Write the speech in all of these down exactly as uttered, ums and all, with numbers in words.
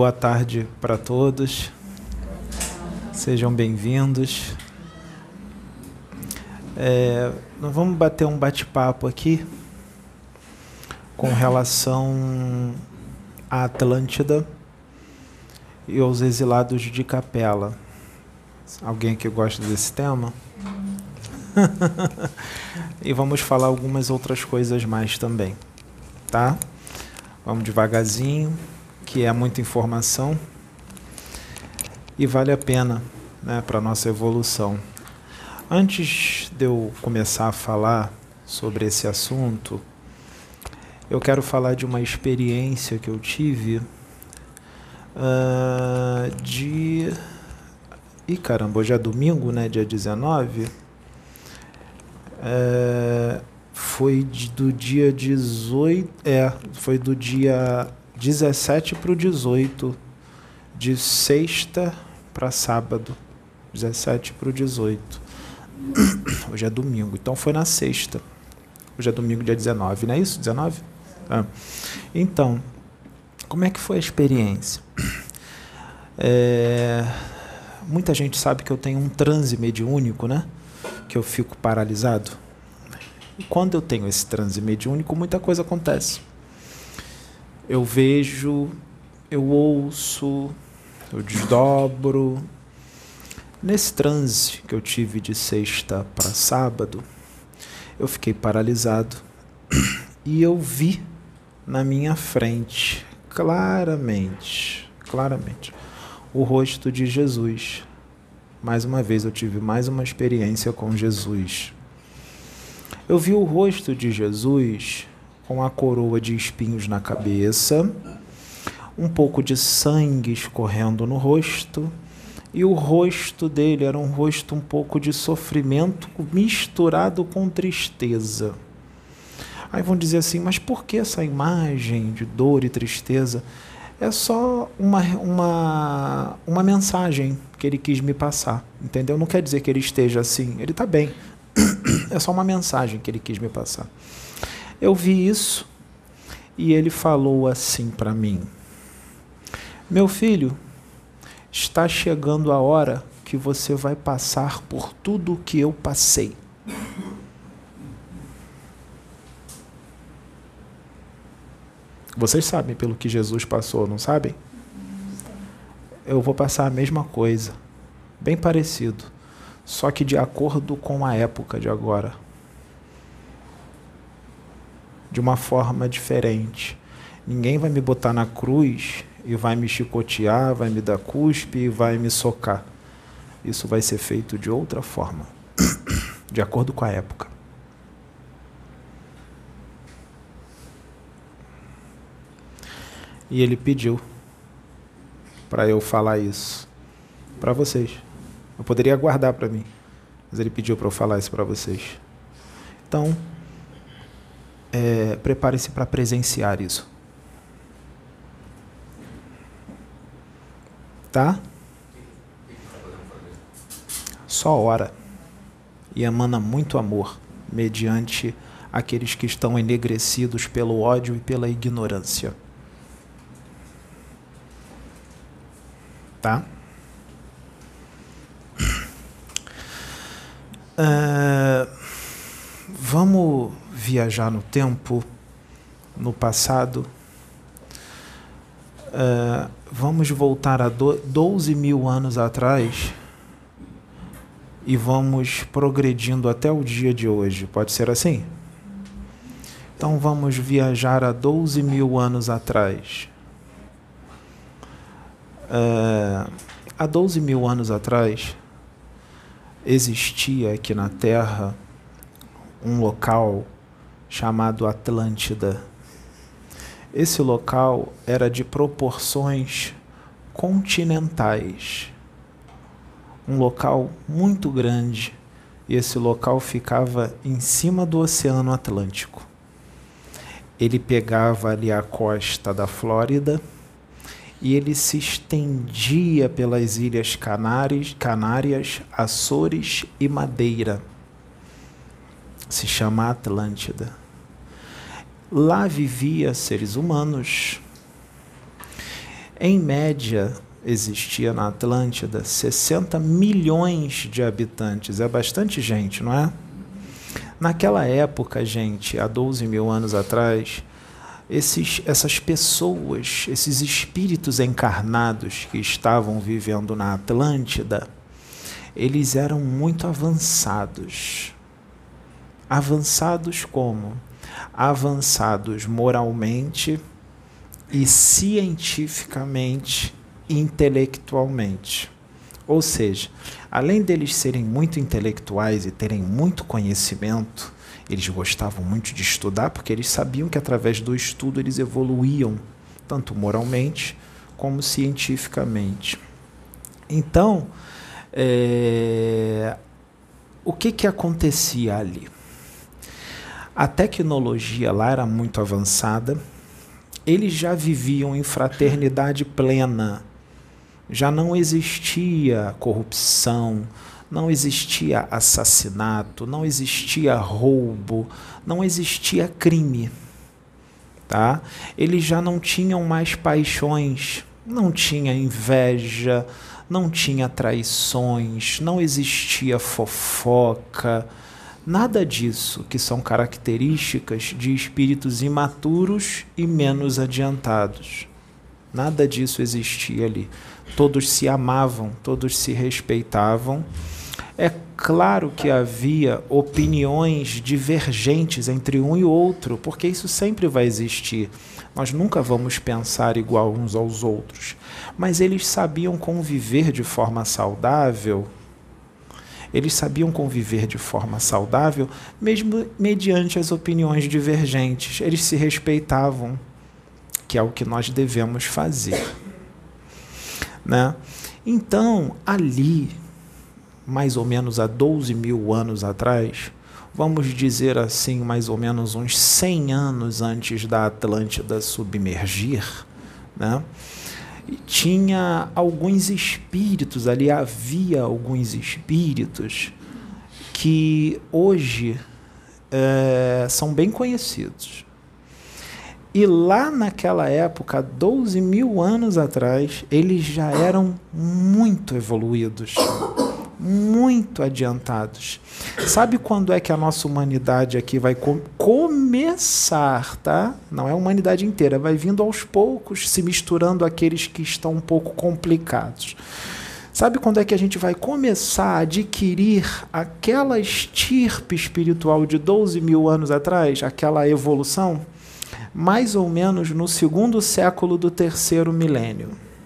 boa tarde para todos. Sejam bem-vindos. É, nós vamos bater um bate-papo aqui com relação à Atlântida e aos exilados de Capela. Alguém que gosta desse tema? E vamos falar algumas outras coisas mais também, tá? Vamos devagarzinho, que é muita informação e vale a pena, né, para a nossa evolução. Antes de eu começar a falar sobre esse assunto, eu quero falar de uma experiência que eu tive uh, de... Ih, caramba, hoje é domingo, né, dia dezenove. É, foi de, do dia dezoito, é, foi do dia dezessete para o dezoito, de sexta para sábado, dezessete para o dezoito. Hoje é domingo, então foi na sexta. Hoje é domingo, dia dezenove, não é isso? dezenove? Ah. Então, como é que foi a experiência? É, muita gente sabe que eu tenho um transe mediúnico, né? Que eu fico paralisado. E quando eu tenho esse transe mediúnico, muita coisa acontece. Eu vejo, eu ouço, eu desdobro. Nesse transe que eu tive de sexta para sábado, eu fiquei paralisado e eu vi na minha frente, claramente, claramente, o rosto de Jesus. Mais uma vez eu tive mais uma experiência com Jesus. Eu vi o rosto de Jesus com a coroa de espinhos na cabeça, um pouco de sangue escorrendo no rosto, e o rosto dele era um rosto um pouco de sofrimento misturado com tristeza. Aí vão dizer assim, mas por que essa imagem de dor e tristeza? É só uma, uma, uma mensagem que ele quis me passar, entendeu? Não quer dizer que ele esteja assim, ele está bem. É só uma mensagem que ele quis me passar. Eu vi isso e ele falou assim para mim: meu filho, está chegando a hora que você vai passar por tudo o que eu passei. Vocês sabem pelo que Jesus passou, não sabem? Eu vou passar a mesma coisa, bem parecido, só que de acordo com a época de agora. De uma forma diferente. Ninguém vai me botar na cruz e vai me chicotear, vai me dar cuspe e vai me socar. Isso vai ser feito de outra forma, de acordo com a época. E ele pediu para eu falar isso para vocês. Eu poderia guardar para mim, mas ele pediu para eu falar isso para vocês. Então, é, prepare-se para presenciar isso. Tá? Só ora e emana muito amor mediante aqueles que estão enegrecidos pelo ódio e pela ignorância. Tá? Uh, vamos viajar no tempo, no passado. Uh, vamos voltar a doze mil anos atrás e vamos progredindo até o dia de hoje. Pode ser assim? Então vamos viajar a doze mil anos atrás. Uh, há doze mil anos atrás, existia aqui na Terra um local chamado Atlântida. Esse local era de proporções continentais. Um local muito grande. E esse local ficava em cima do Oceano Atlântico. Ele pegava ali a costa da Flórida e ele se estendia pelas Ilhas Canárias, Canárias, Açores e Madeira. Se chama Atlântida. Lá vivia seres humanos. Em média, existia na Atlântida sessenta milhões de habitantes. É bastante gente, não é? Naquela época, gente, há doze mil anos atrás, esses, essas pessoas, esses espíritos encarnados que estavam vivendo na Atlântida, eles eram muito avançados. Avançados como? Avançados moralmente e cientificamente, intelectualmente. Ou seja, além deles serem muito intelectuais e terem muito conhecimento, eles gostavam muito de estudar, porque eles sabiam que através do estudo eles evoluíam, tanto moralmente como cientificamente. Então, é, o que, que acontecia ali? A tecnologia lá era muito avançada, eles já viviam em fraternidade plena, já não existia corrupção, não existia assassinato, não existia roubo, não existia crime, tá? Eles já não tinham mais paixões, não tinha inveja, não tinha traições, não existia fofoca, nada disso, que são características de espíritos imaturos e menos adiantados. Nada disso existia ali. Todos se amavam, todos se respeitavam. É claro que havia opiniões divergentes entre um e outro, porque isso sempre vai existir. Nós nunca vamos pensar igual uns aos outros. Mas eles sabiam conviver de forma saudável. Eles sabiam conviver de forma saudável, mesmo mediante as opiniões divergentes. Eles se respeitavam, que é o que nós devemos fazer, né? Então, ali, mais ou menos há doze mil anos atrás, vamos dizer assim, mais ou menos uns cem anos antes da Atlântida submergir, né? Tinha alguns espíritos ali, havia alguns espíritos que hoje é, são bem conhecidos. E lá naquela época, doze mil anos atrás, eles já eram muito evoluídos, muito adiantados. Sabe quando é que a nossa humanidade aqui vai com- começar, tá? Não é a humanidade inteira, vai vindo aos poucos, se misturando aqueles que estão um pouco complicados. Sabe quando é que a gente vai começar a adquirir aquela estirpe espiritual de doze mil anos atrás, aquela evolução? Mais ou menos no segundo século do terceiro milênio,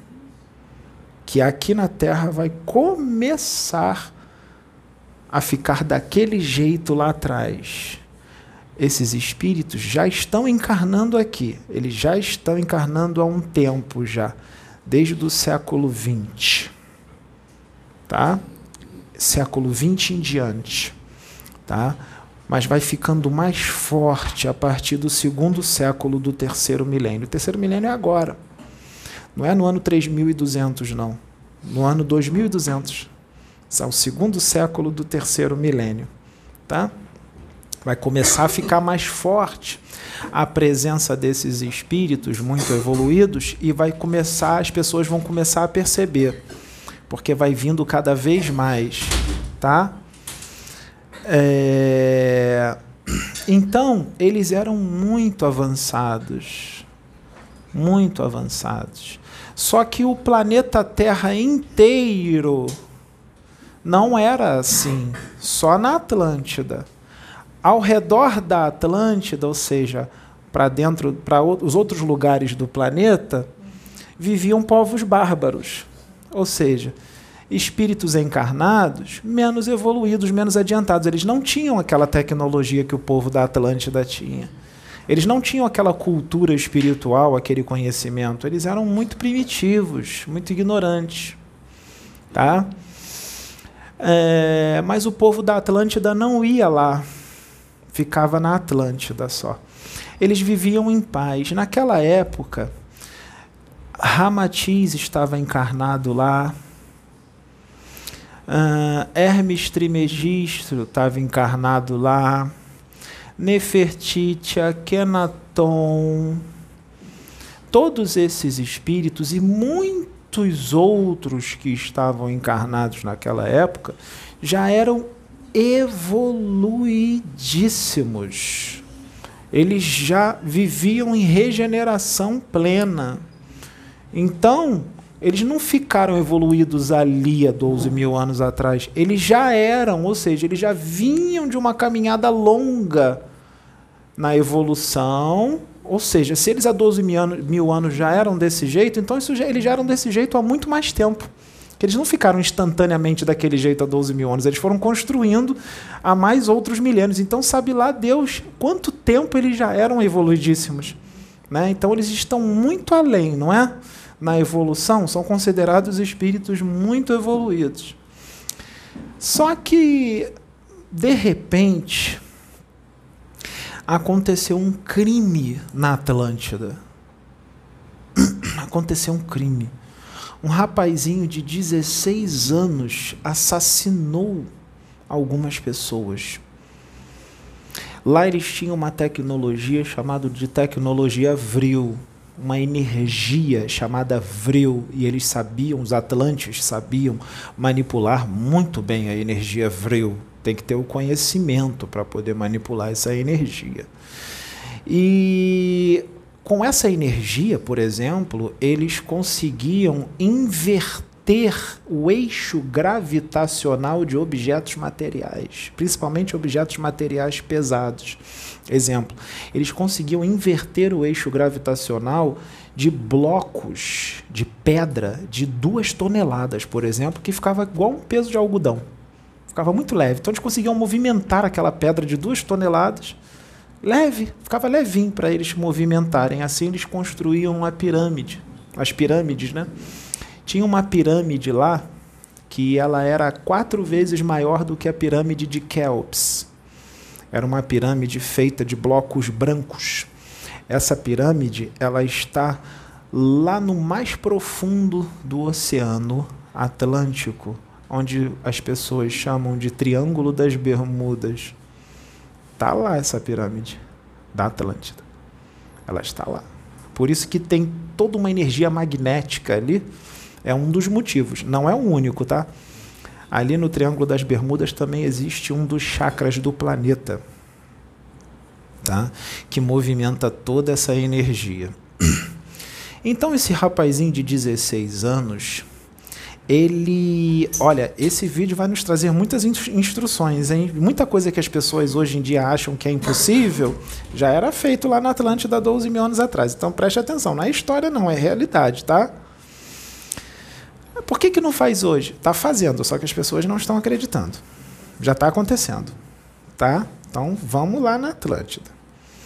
que aqui na Terra vai começar a ficar daquele jeito lá atrás. Esses espíritos já estão encarnando aqui, eles já estão encarnando há um tempo já, desde o século vinte, tá? Século vinte em diante, tá? Mas vai ficando mais forte a partir do segundo século do terceiro milênio. O terceiro milênio é agora. Não é no ano três mil e duzentos, não. No ano dois mil e duzentos. É o segundo século do terceiro milênio. Tá? Vai começar a ficar mais forte a presença desses espíritos muito evoluídos e vai começar, as pessoas vão começar a perceber. Porque vai vindo cada vez mais. Tá? É... Então, eles eram muito avançados, muito avançados. Só que o planeta Terra inteiro não era assim, só na Atlântida. Ao redor da Atlântida, ou seja, para dentro, para os outros lugares do planeta, viviam povos bárbaros, ou seja, espíritos encarnados menos evoluídos, menos adiantados. Eles não tinham aquela tecnologia que o povo da Atlântida tinha. Eles não tinham aquela cultura espiritual, aquele conhecimento. Eles eram muito primitivos, muito ignorantes. Tá? É, mas o povo da Atlântida não ia lá. Ficava na Atlântida só. Eles viviam em paz. Naquela época, Ramatiz estava encarnado lá. Uh, Hermes Trismegisto estava encarnado lá, Nefertiti, Akhenaton, todos esses espíritos e muitos outros que estavam encarnados naquela época já eram evoluidíssimos. Eles já viviam em regeneração plena. Então, eles não ficaram evoluídos ali há doze mil anos atrás. Eles já eram, ou seja, eles já vinham de uma caminhada longa na evolução. Ou seja, se eles há doze mil anos já eram desse jeito, então isso já, eles já eram desse jeito há muito mais tempo. Que eles não ficaram instantaneamente daquele jeito há doze mil anos, eles foram construindo há mais outros milênios. Então, sabe lá Deus quanto tempo eles já eram evoluidíssimos. Né? Então, eles estão muito além, não é? Na evolução, são considerados espíritos muito evoluídos. Só que, de repente, aconteceu um crime na Atlântida. Aconteceu um crime. Um rapazinho de dezesseis anos assassinou algumas pessoas. Lá eles tinham uma tecnologia chamada de tecnologia Vril, uma energia chamada Vril, e eles sabiam, os Atlantes sabiam manipular muito bem a energia Vril. Tem que ter o conhecimento para poder manipular essa energia. E com essa energia, por exemplo, eles conseguiam inverter o eixo gravitacional de objetos materiais, principalmente objetos materiais pesados. Exemplo, eles conseguiam inverter o eixo gravitacional de blocos de pedra de duas toneladas, por exemplo, que ficava igual um peso de algodão. Ficava muito leve. Então eles conseguiam movimentar aquela pedra de duas toneladas leve, ficava levinho para eles movimentarem. Assim eles construíam uma pirâmide. As pirâmides, né? Tinha uma pirâmide lá que ela era quatro vezes maior do que a pirâmide de Kéops. Era uma pirâmide feita de blocos brancos. Essa pirâmide, ela está lá no mais profundo do Oceano Atlântico, onde as pessoas chamam de Triângulo das Bermudas. Está lá essa pirâmide da Atlântida. Ela está lá. Por isso que tem toda uma energia magnética ali. É um dos motivos. Não é o único, tá? Ali no Triângulo das Bermudas também existe um dos chakras do planeta, tá? Que movimenta toda essa energia. Então esse rapazinho de dezesseis anos... Ele, olha, esse vídeo vai nos trazer muitas instruções, hein? Muita coisa que as pessoas hoje em dia acham que é impossível, já era feito lá na Atlântida há doze mil anos atrás. Então preste atenção, não é história não, é realidade, tá? Por que que não faz hoje? Está fazendo, só que as pessoas não estão acreditando. Já está acontecendo, tá? Então vamos lá na Atlântida.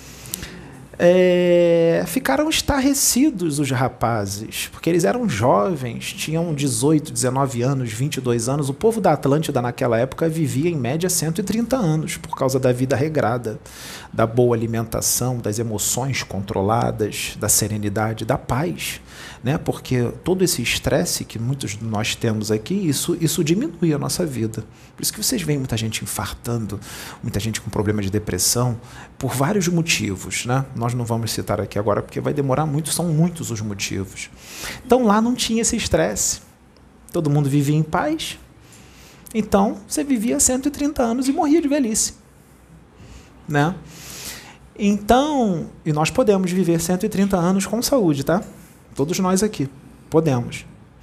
É, ficaram estarrecidos os rapazes, porque eles eram jovens, tinham dezoito, dezenove anos, vinte e dois anos. O povo da Atlântida naquela época vivia em média cento e trinta anos, por causa da vida regrada, da boa alimentação, das emoções controladas, da serenidade, da paz, né? Porque todo esse estresse que muitos de nós temos aqui, isso, isso diminui a nossa vida. Por isso que vocês veem muita gente infartando, muita gente com problema de depressão, por vários motivos, né? Nós não vamos citar aqui agora porque vai demorar muito, são muitos os motivos. Então lá não tinha esse estresse, todo mundo vivia em paz, então você vivia cento e trinta anos e morria de velhice, né? Então, e nós podemos viver cento e trinta anos com saúde, tá? Todos nós aqui, podemos.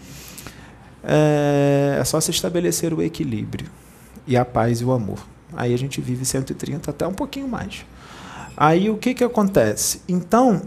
É, é só se estabelecer o equilíbrio e a paz e o amor. Aí a gente vive cento e trinta até um pouquinho mais. Aí o que que acontece? Então,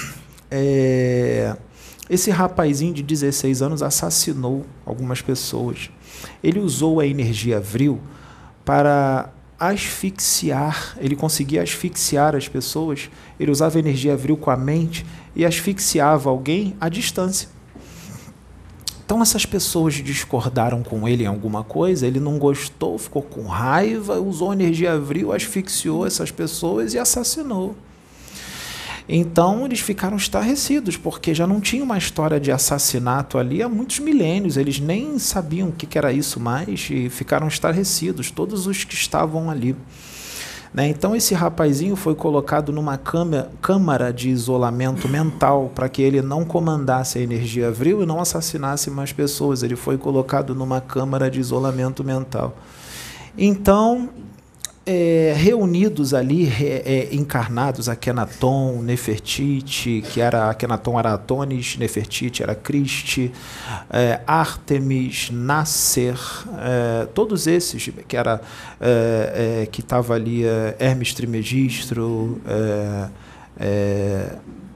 é, esse rapazinho de dezesseis anos assassinou algumas pessoas. Ele usou a energia Vril para asfixiar, ele conseguia asfixiar as pessoas, ele usava a energia Vril com a mente e asfixiava alguém à distância. Então essas pessoas discordaram com ele em alguma coisa, ele não gostou, ficou com raiva, usou energia Vril, asfixiou essas pessoas e assassinou. Então eles ficaram estarrecidos, porque já não tinha uma história de assassinato ali há muitos milênios, eles nem sabiam o que era isso mais e ficaram estarrecidos, todos os que estavam ali. Né? Então esse rapazinho foi colocado numa câmara, câmara de isolamento mental para que ele não comandasse a energia vril e não assassinasse mais pessoas. Ele foi colocado numa câmara de isolamento mental. Então, é, reunidos ali, é, encarnados, Akhenaton, Nefertiti, que era Akhenaton era Atonis, Nefertiti era Christi, é, Ártemis, Nasser, é, todos esses, que era é, é, que estava ali é, Hermes Trismegisto, é, é,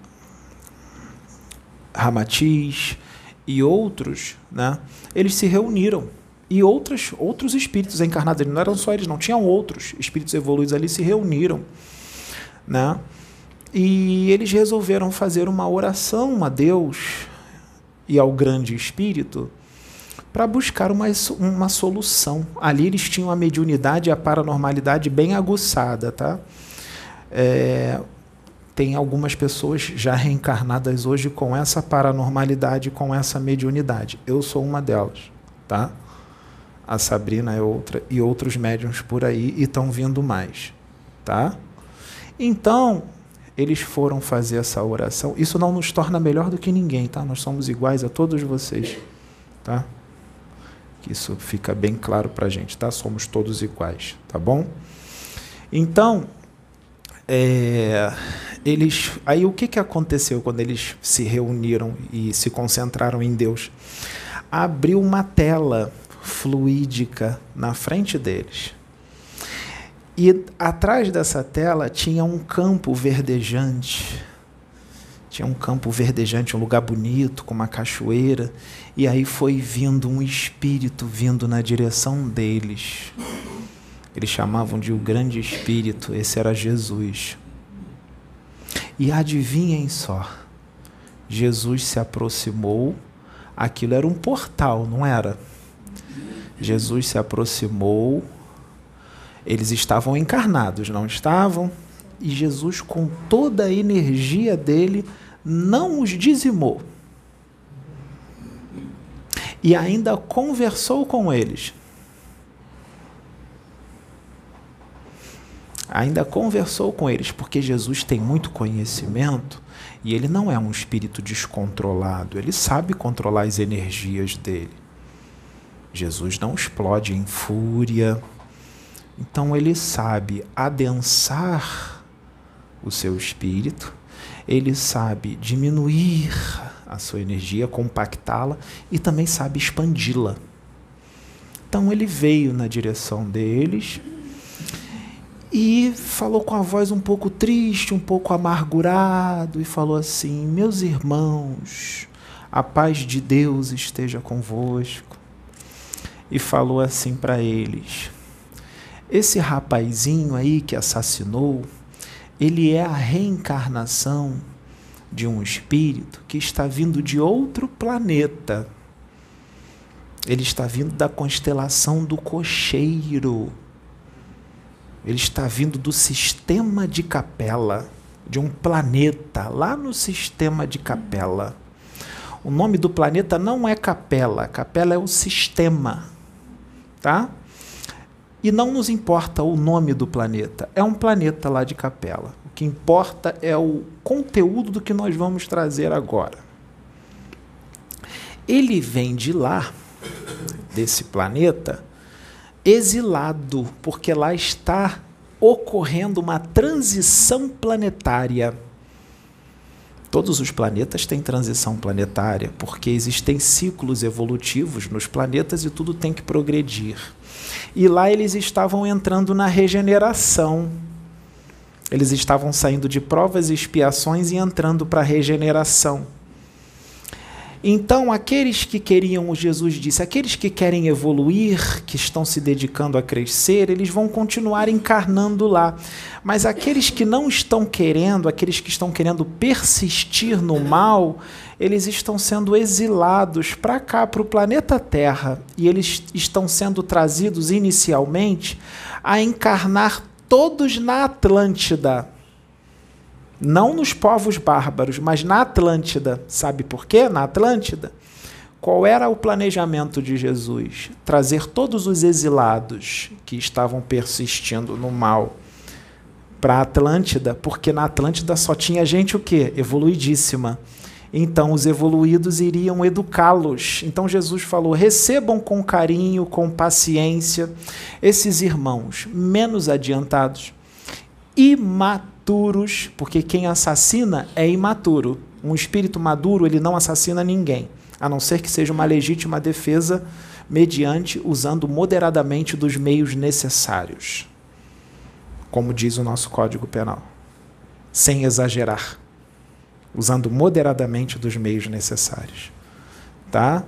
Ramatiz e outros, né, eles se reuniram. E outros, outros espíritos encarnados, não eram só eles, não, tinham outros espíritos evoluídos ali, se reuniram, né? E eles resolveram fazer uma oração a Deus e ao grande espírito para buscar uma, uma solução. Ali eles tinham a mediunidade e a paranormalidade bem aguçada, tá? É, tem algumas pessoas já reencarnadas hoje com essa paranormalidade, com essa mediunidade. Eu sou uma delas, tá? A Sabrina é outra, e outros médiuns por aí, e estão vindo mais, tá? Então, eles foram fazer essa oração. Isso não nos torna melhor do que ninguém, tá? Nós somos iguais a todos vocês, tá? Que isso fica bem claro para a gente, tá? Somos todos iguais, tá bom? Então, é, eles, aí o que, que aconteceu quando eles se reuniram e se concentraram em Deus? Abriu uma tela fluídica na frente deles. E atrás dessa tela tinha um campo verdejante. Tinha um campo verdejante, um lugar bonito, com uma cachoeira. E aí foi vindo um espírito vindo na direção deles. Eles chamavam de o grande espírito. Esse era Jesus. E adivinhem só. Jesus se aproximou. Aquilo era um portal, não era? Jesus se aproximou, eles estavam encarnados, não estavam? E Jesus, com toda a energia dele, não os dizimou. E ainda conversou com eles. Ainda conversou com eles, porque Jesus tem muito conhecimento e ele não é um espírito descontrolado, ele sabe controlar as energias dele. Jesus não explode em fúria, então ele sabe adensar o seu espírito, ele sabe diminuir a sua energia, compactá-la e também sabe expandi-la. Então ele veio na direção deles e falou com a voz um pouco triste, um pouco amargurado, e falou assim: meus irmãos, a paz de Deus esteja convosco. E falou assim para eles: esse rapazinho aí que assassinou, ele é a reencarnação de um espírito que está vindo de outro planeta. Ele está vindo da constelação do Cocheiro. Ele está vindo do sistema de Capela, de um planeta lá no sistema de Capela. O nome do planeta não é Capela, Capela é o sistema. Tá? E não nos importa o nome do planeta, é um planeta lá de Capela. O que importa é o conteúdo do que nós vamos trazer agora. Ele vem de lá, desse planeta, exilado, porque lá está ocorrendo uma transição planetária. Todos os planetas têm transição planetária, porque existem ciclos evolutivos nos planetas e tudo tem que progredir. E lá eles estavam entrando na regeneração. Eles estavam saindo de provas e expiações e entrando para a regeneração. Então, aqueles que queriam, Jesus disse, aqueles que querem evoluir, que estão se dedicando a crescer, eles vão continuar encarnando lá. Mas aqueles que não estão querendo, aqueles que estão querendo persistir no mal, eles estão sendo exilados para cá, para o planeta Terra. E eles estão sendo trazidos inicialmente a encarnar todos na Atlântida. Não nos povos bárbaros, mas na Atlântida. Sabe por quê? Na Atlântida, qual era o planejamento de Jesus? Trazer todos os exilados que estavam persistindo no mal para a Atlântida, porque na Atlântida só tinha gente o quê? Evoluidíssima. Então, os evoluídos iriam educá-los. Então, Jesus falou, recebam com carinho, com paciência, esses irmãos menos adiantados, imaturos, porque quem assassina é imaturo. Um espírito maduro, ele não assassina ninguém, a não ser que seja uma legítima defesa, mediante, usando moderadamente dos meios necessários, como diz o nosso Código Penal, sem exagerar, usando moderadamente dos meios necessários. Tá?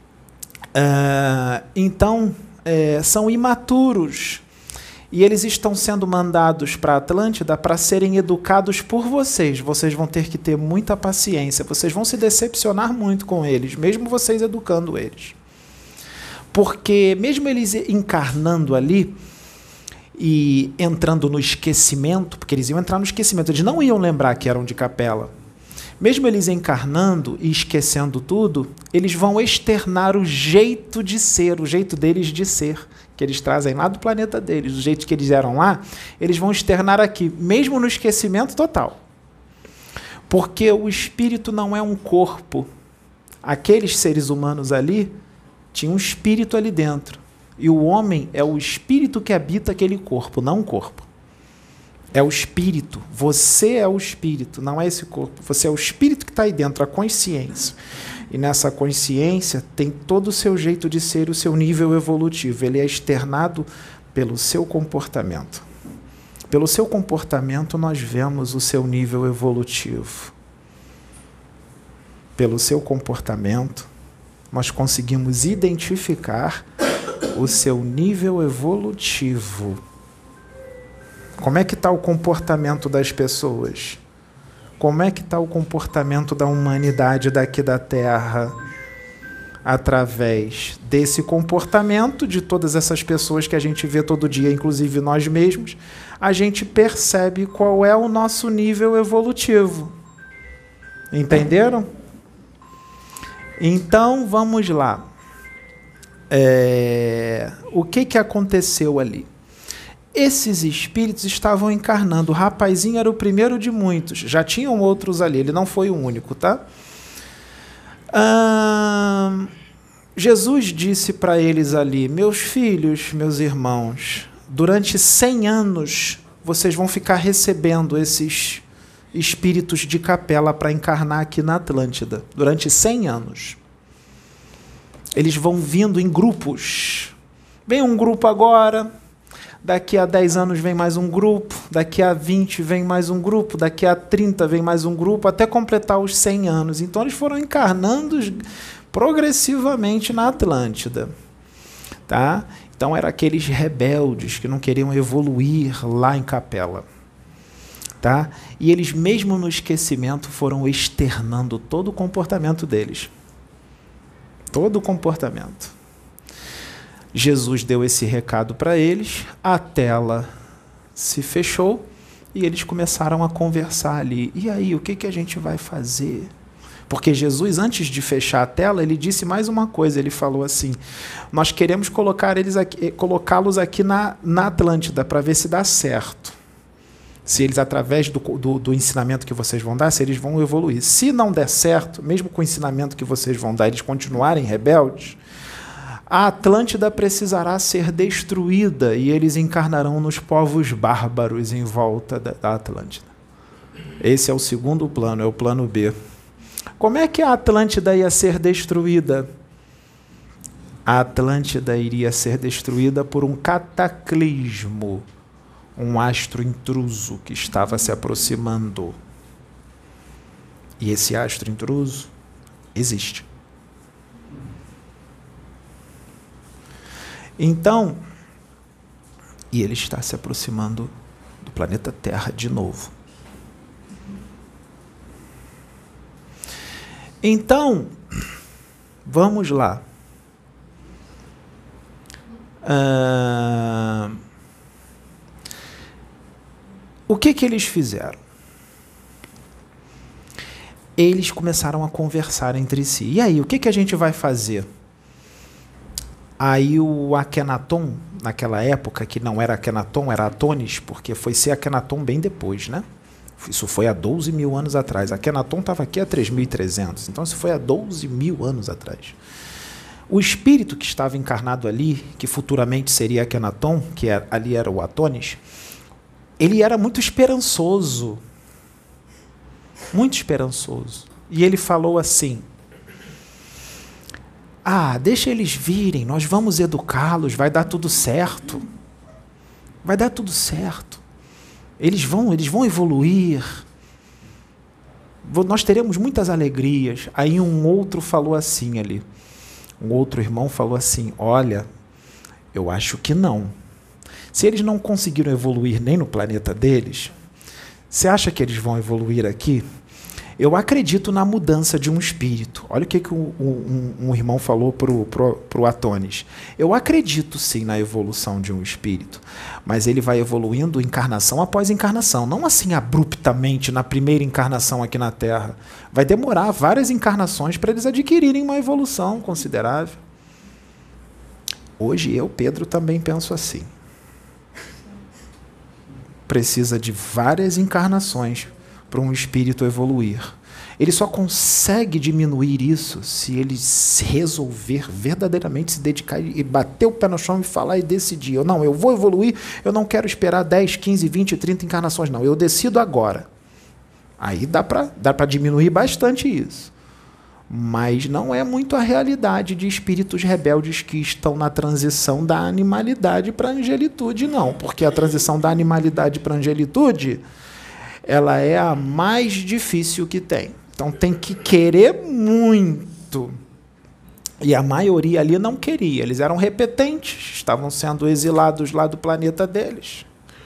Uh, então, é, são imaturos, e eles estão sendo mandados para a Atlântida para serem educados por vocês. Vocês vão ter que ter muita paciência, vocês vão se decepcionar muito com eles, mesmo vocês educando eles. Porque mesmo eles encarnando ali e entrando no esquecimento, porque eles iam entrar no esquecimento, eles não iam lembrar que eram de Capela. Mesmo eles encarnando e esquecendo tudo, eles vão externar o jeito de ser, o jeito deles de ser, que eles trazem lá do planeta deles, o jeito que eles eram lá, eles vão externar aqui, mesmo no esquecimento total. Porque o espírito não é um corpo. Aqueles seres humanos ali tinham um espírito ali dentro. E o homem é o espírito que habita aquele corpo, não o corpo. É o espírito. Você é o espírito, não é esse corpo. Você é o espírito que está aí dentro, a consciência. E nessa consciência tem todo o seu jeito de ser, o seu nível evolutivo. Ele é externado pelo seu comportamento. Pelo seu comportamento, nós vemos o seu nível evolutivo. Pelo seu comportamento, nós conseguimos identificar o seu nível evolutivo. Como é que está o comportamento das pessoas? Como é que está o comportamento da humanidade daqui da Terra? Através desse comportamento de todas essas pessoas que a gente vê todo dia, inclusive nós mesmos, a gente percebe qual é o nosso nível evolutivo. Entenderam? Então, vamos lá. É... O que, que aconteceu ali? Esses espíritos estavam encarnando. O rapazinho era o primeiro de muitos. Já tinham outros ali. Ele não foi o único, tá? Ah, Jesus disse para eles ali, meus filhos, meus irmãos, durante cem anos vocês vão ficar recebendo esses espíritos de Capela para encarnar aqui na Atlântida. Durante cem anos. Eles vão vindo em grupos. Vem um grupo agora... Daqui a dez anos vem mais um grupo, daqui a vinte vem mais um grupo, daqui a trinta vem mais um grupo, até completar os cem anos. Então, eles foram encarnando progressivamente na Atlântida. Tá? Então, eram aqueles rebeldes que não queriam evoluir lá em Capela. Tá? E eles, mesmo no esquecimento, foram externando todo o comportamento deles. Todo o comportamento. Jesus deu esse recado para eles, a tela se fechou e eles começaram a conversar ali. E aí, o que, que a gente vai fazer? Porque Jesus, antes de fechar a tela, ele disse mais uma coisa, ele falou assim, nós queremos colocar eles aqui, colocá-los aqui na, na Atlântida para ver se dá certo. Se eles, através do, do, do ensinamento que vocês vão dar, se eles vão evoluir. Se não der certo, mesmo com o ensinamento que vocês vão dar, eles continuarem rebeldes, a Atlântida precisará ser destruída e eles encarnarão nos povos bárbaros em volta da, da Atlântida. Esse é o segundo plano, é o plano B. Como é que a Atlântida ia ser destruída? A Atlântida iria ser destruída por um cataclismo, um astro intruso que estava se aproximando. E esse astro intruso existe. Então, e ele está se aproximando do planeta Terra de novo. Então, vamos lá. Ah, o que que eles fizeram? Eles começaram a conversar entre si. E aí, o que que a gente vai fazer? Aí o Akenaton, naquela época, que não era Akenaton, era Atonis, porque foi ser Akenaton bem depois, né? Isso foi há doze mil anos atrás. Akenaton estava aqui há três mil e trezentos, então isso foi há doze mil anos atrás. O espírito que estava encarnado ali, que futuramente seria Akenaton, que era, ali era o Atonis, ele era muito esperançoso. Muito esperançoso. E ele falou assim: ah, deixa eles virem, nós vamos educá-los, vai dar tudo certo. Vai dar tudo certo. Eles vão, eles vão evoluir. Nós teremos muitas alegrias. Aí um outro falou assim ali. Um outro irmão falou assim: olha, eu acho que não. Se eles não conseguiram evoluir nem no planeta deles, você acha que eles vão evoluir aqui? Eu acredito na mudança de um espírito. Olha o que, que um, um, um irmão falou para o Atonis. Eu acredito sim na evolução de um espírito, mas ele vai evoluindo encarnação após encarnação, não assim abruptamente na primeira encarnação aqui na Terra. Vai demorar várias encarnações para eles adquirirem uma evolução considerável. Hoje eu, Pedro, também penso assim. Precisa de várias encarnações para um espírito evoluir. Ele só consegue diminuir isso se ele resolver verdadeiramente se dedicar e bater o pé no chão e falar e decidir. Eu, não, eu vou evoluir, eu não quero esperar dez, quinze, vinte, trinta encarnações, não. Eu decido agora. Aí dá para dá para diminuir bastante isso. Mas não é muito a realidade de espíritos rebeldes que estão na transição da animalidade para a angelitude, não. Porque a transição da animalidade para a angelitude, ela é a mais difícil que tem. Então tem que querer muito. E a maioria ali não queria. Eles eram repetentes, estavam sendo exilados lá do planeta deles.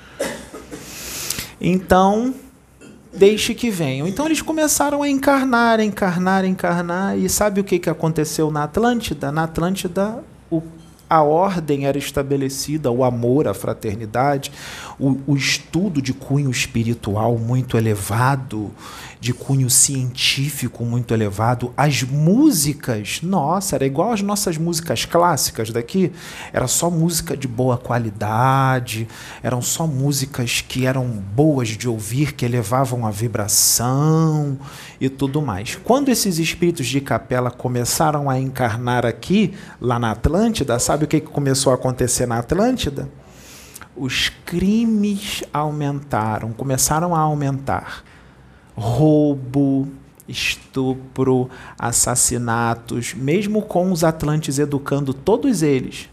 Então, deixe que venham. Então eles começaram a encarnar, encarnar, encarnar. E sabe o que, que aconteceu na Atlântida? Na Atlântida, o a ordem era estabelecida, o amor, a fraternidade, o, o estudo de cunho espiritual muito elevado, de cunho científico muito elevado. As músicas, nossa, era igual às nossas músicas clássicas daqui, era só música de boa qualidade, eram só músicas que eram boas de ouvir, que elevavam a vibração e tudo mais. Quando esses espíritos de capela começaram a encarnar aqui, lá na Atlântida, sabe o que começou a acontecer na Atlântida? Os crimes aumentaram, começaram a aumentar. Roubo, estupro, assassinatos, mesmo com os Atlantes educando todos eles.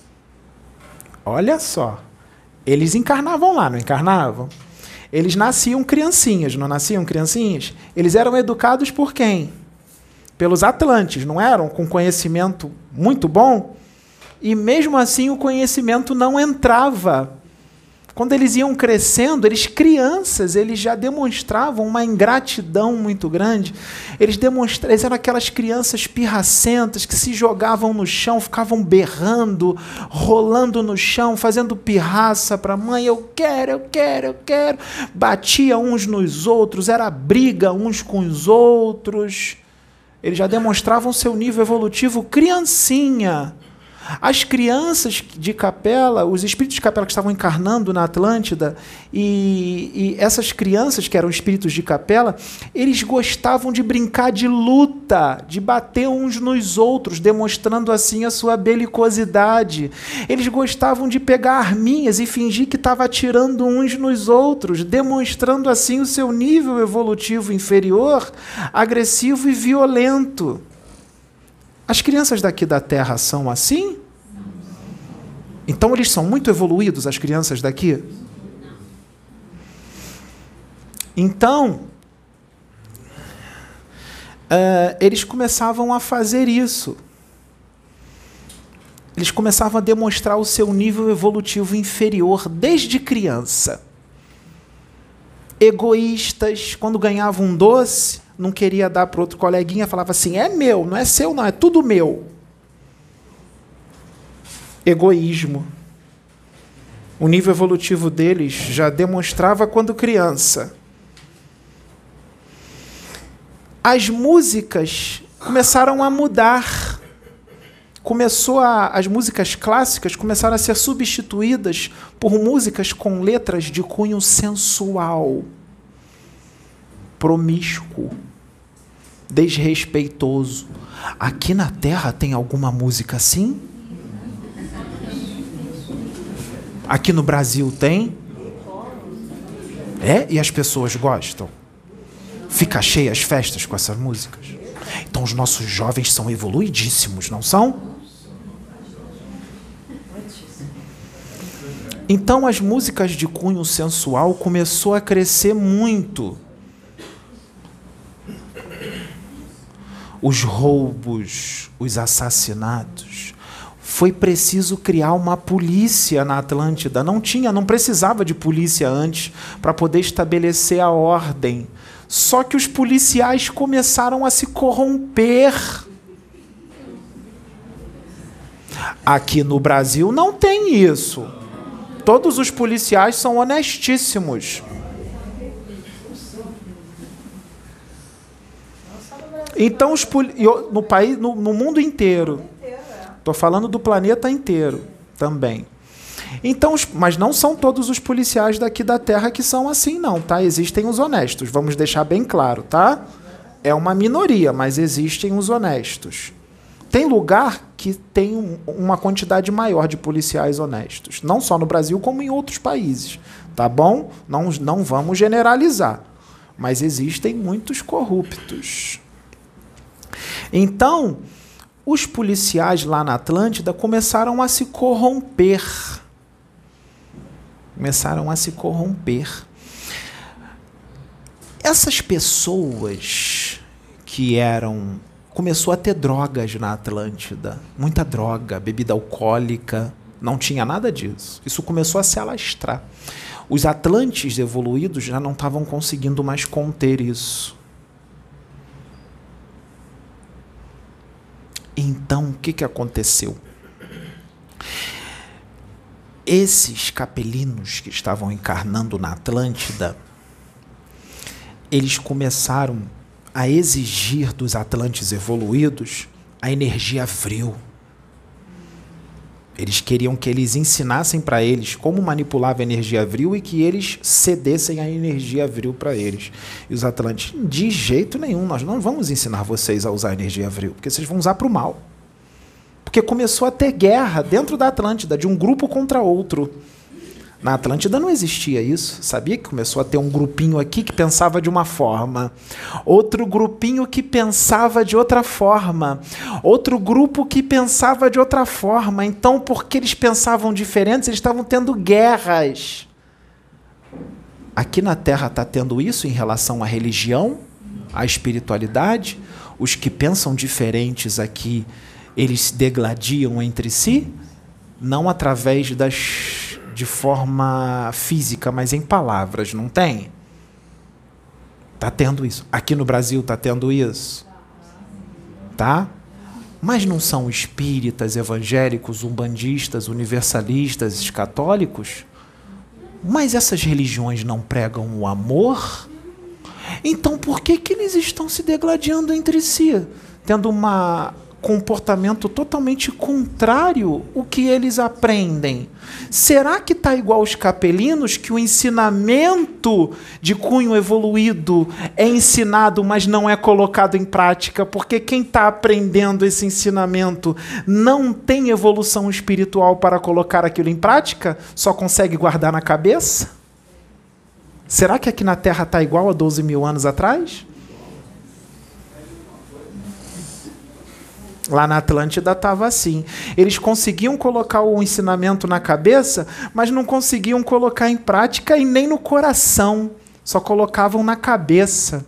Olha só, eles encarnavam lá, não encarnavam? Eles nasciam criancinhas, não nasciam criancinhas? Eles eram educados por quem? Pelos Atlantes, não eram? Com conhecimento muito bom? E mesmo assim o conhecimento não entrava. Quando eles iam crescendo, eles crianças, eles já demonstravam uma ingratidão muito grande. Eles, demonstra... eles eram aquelas crianças pirracentas que se jogavam no chão, ficavam berrando, rolando no chão, fazendo pirraça para a mãe. Eu quero, eu quero, eu quero. Batia uns nos outros, era briga uns com os outros. Eles já demonstravam seu nível evolutivo criancinha. As crianças de capela, os espíritos de capela que estavam encarnando na Atlântida, e, e essas crianças que eram espíritos de capela, eles gostavam de brincar de luta, de bater uns nos outros, demonstrando assim a sua belicosidade. Eles gostavam de pegar arminhas e fingir que estava atirando uns nos outros, demonstrando assim o seu nível evolutivo inferior, agressivo e violento. As crianças daqui da Terra são assim? Então eles são muito evoluídos, as crianças daqui? Então, uh, eles começavam a fazer isso. Eles começavam a demonstrar o seu nível evolutivo inferior desde criança. Egoístas, quando ganhavam um doce, não queria dar para outro coleguinha, falava assim, é meu, não é seu não, é tudo meu. Egoísmo. O nível evolutivo deles já demonstrava quando criança. As músicas começaram a mudar. começou a, as músicas clássicas começaram a ser substituídas por músicas com letras de cunho sensual, promíscuo, desrespeitoso. Aqui na Terra tem alguma música assim? Aqui no Brasil tem? É? E as pessoas gostam? Fica cheia as festas com essas músicas? Então os nossos jovens são evoluidíssimos, não são? Então as músicas de cunho sensual começou a crescer muito. Os roubos, os assassinatos. Foi preciso criar uma polícia na Atlântida. Não tinha, não precisava de polícia antes para poder estabelecer a ordem. Só que os policiais começaram a se corromper. Aqui no Brasil não tem isso. Todos os policiais são honestíssimos. Então, os poli- no país, no, no mundo inteiro, estou falando do planeta inteiro também. Então, os, mas não são todos os policiais daqui da Terra que são assim, não, tá? Existem os honestos, vamos deixar bem claro, tá? É uma minoria, mas existem os honestos. Tem lugar que tem um, uma quantidade maior de policiais honestos, não só no Brasil, como em outros países, tá bom? Não, não vamos generalizar, mas existem muitos corruptos. Então, os policiais lá na Atlântida começaram a se corromper. Começaram a se corromper. Essas pessoas que eram... Começou a ter drogas na Atlântida. Muita droga, bebida alcoólica. Não tinha nada disso. Isso começou a se alastrar. Os Atlantes evoluídos já não estavam conseguindo mais conter isso. Então, o que, que aconteceu? Esses capelinos que estavam encarnando na Atlântida, eles começaram a exigir dos Atlantes evoluídos a energia vril. Eles queriam que eles ensinassem para eles como manipulava a energia vril e que eles cedessem a energia vril para eles. E os Atlantes, de jeito nenhum, nós não vamos ensinar vocês a usar a energia vril, porque vocês vão usar para o mal. Porque começou a ter guerra dentro da Atlântida, de um grupo contra outro. Na Atlântida não existia isso. Sabia que começou a ter um grupinho aqui que pensava de uma forma, outro grupinho que pensava de outra forma, outro grupo que pensava de outra forma. Então, porque eles pensavam diferentes, eles estavam tendo guerras. Aqui na Terra está tendo isso em relação à religião, à espiritualidade. Os que pensam diferentes aqui, eles se degladiam entre si, não através das... de forma física, mas em palavras, não tem? Está tendo isso. Aqui no Brasil está tendo isso. Tá? Mas não são espíritas, evangélicos, umbandistas, universalistas, católicos? Mas essas religiões não pregam o amor? Então por que, que eles estão se degladiando entre si? Tendo uma... comportamento totalmente contrário ao que eles aprendem. Será que está igual aos capelinos, que o ensinamento de cunho evoluído é ensinado, mas não é colocado em prática, porque quem está aprendendo esse ensinamento não tem evolução espiritual para colocar aquilo em prática, só consegue guardar na cabeça? Será que aqui na Terra está igual a doze mil anos atrás? Lá na Atlântida estava assim. Eles conseguiam colocar o ensinamento na cabeça, mas não conseguiam colocar em prática e nem no coração. Só colocavam na cabeça.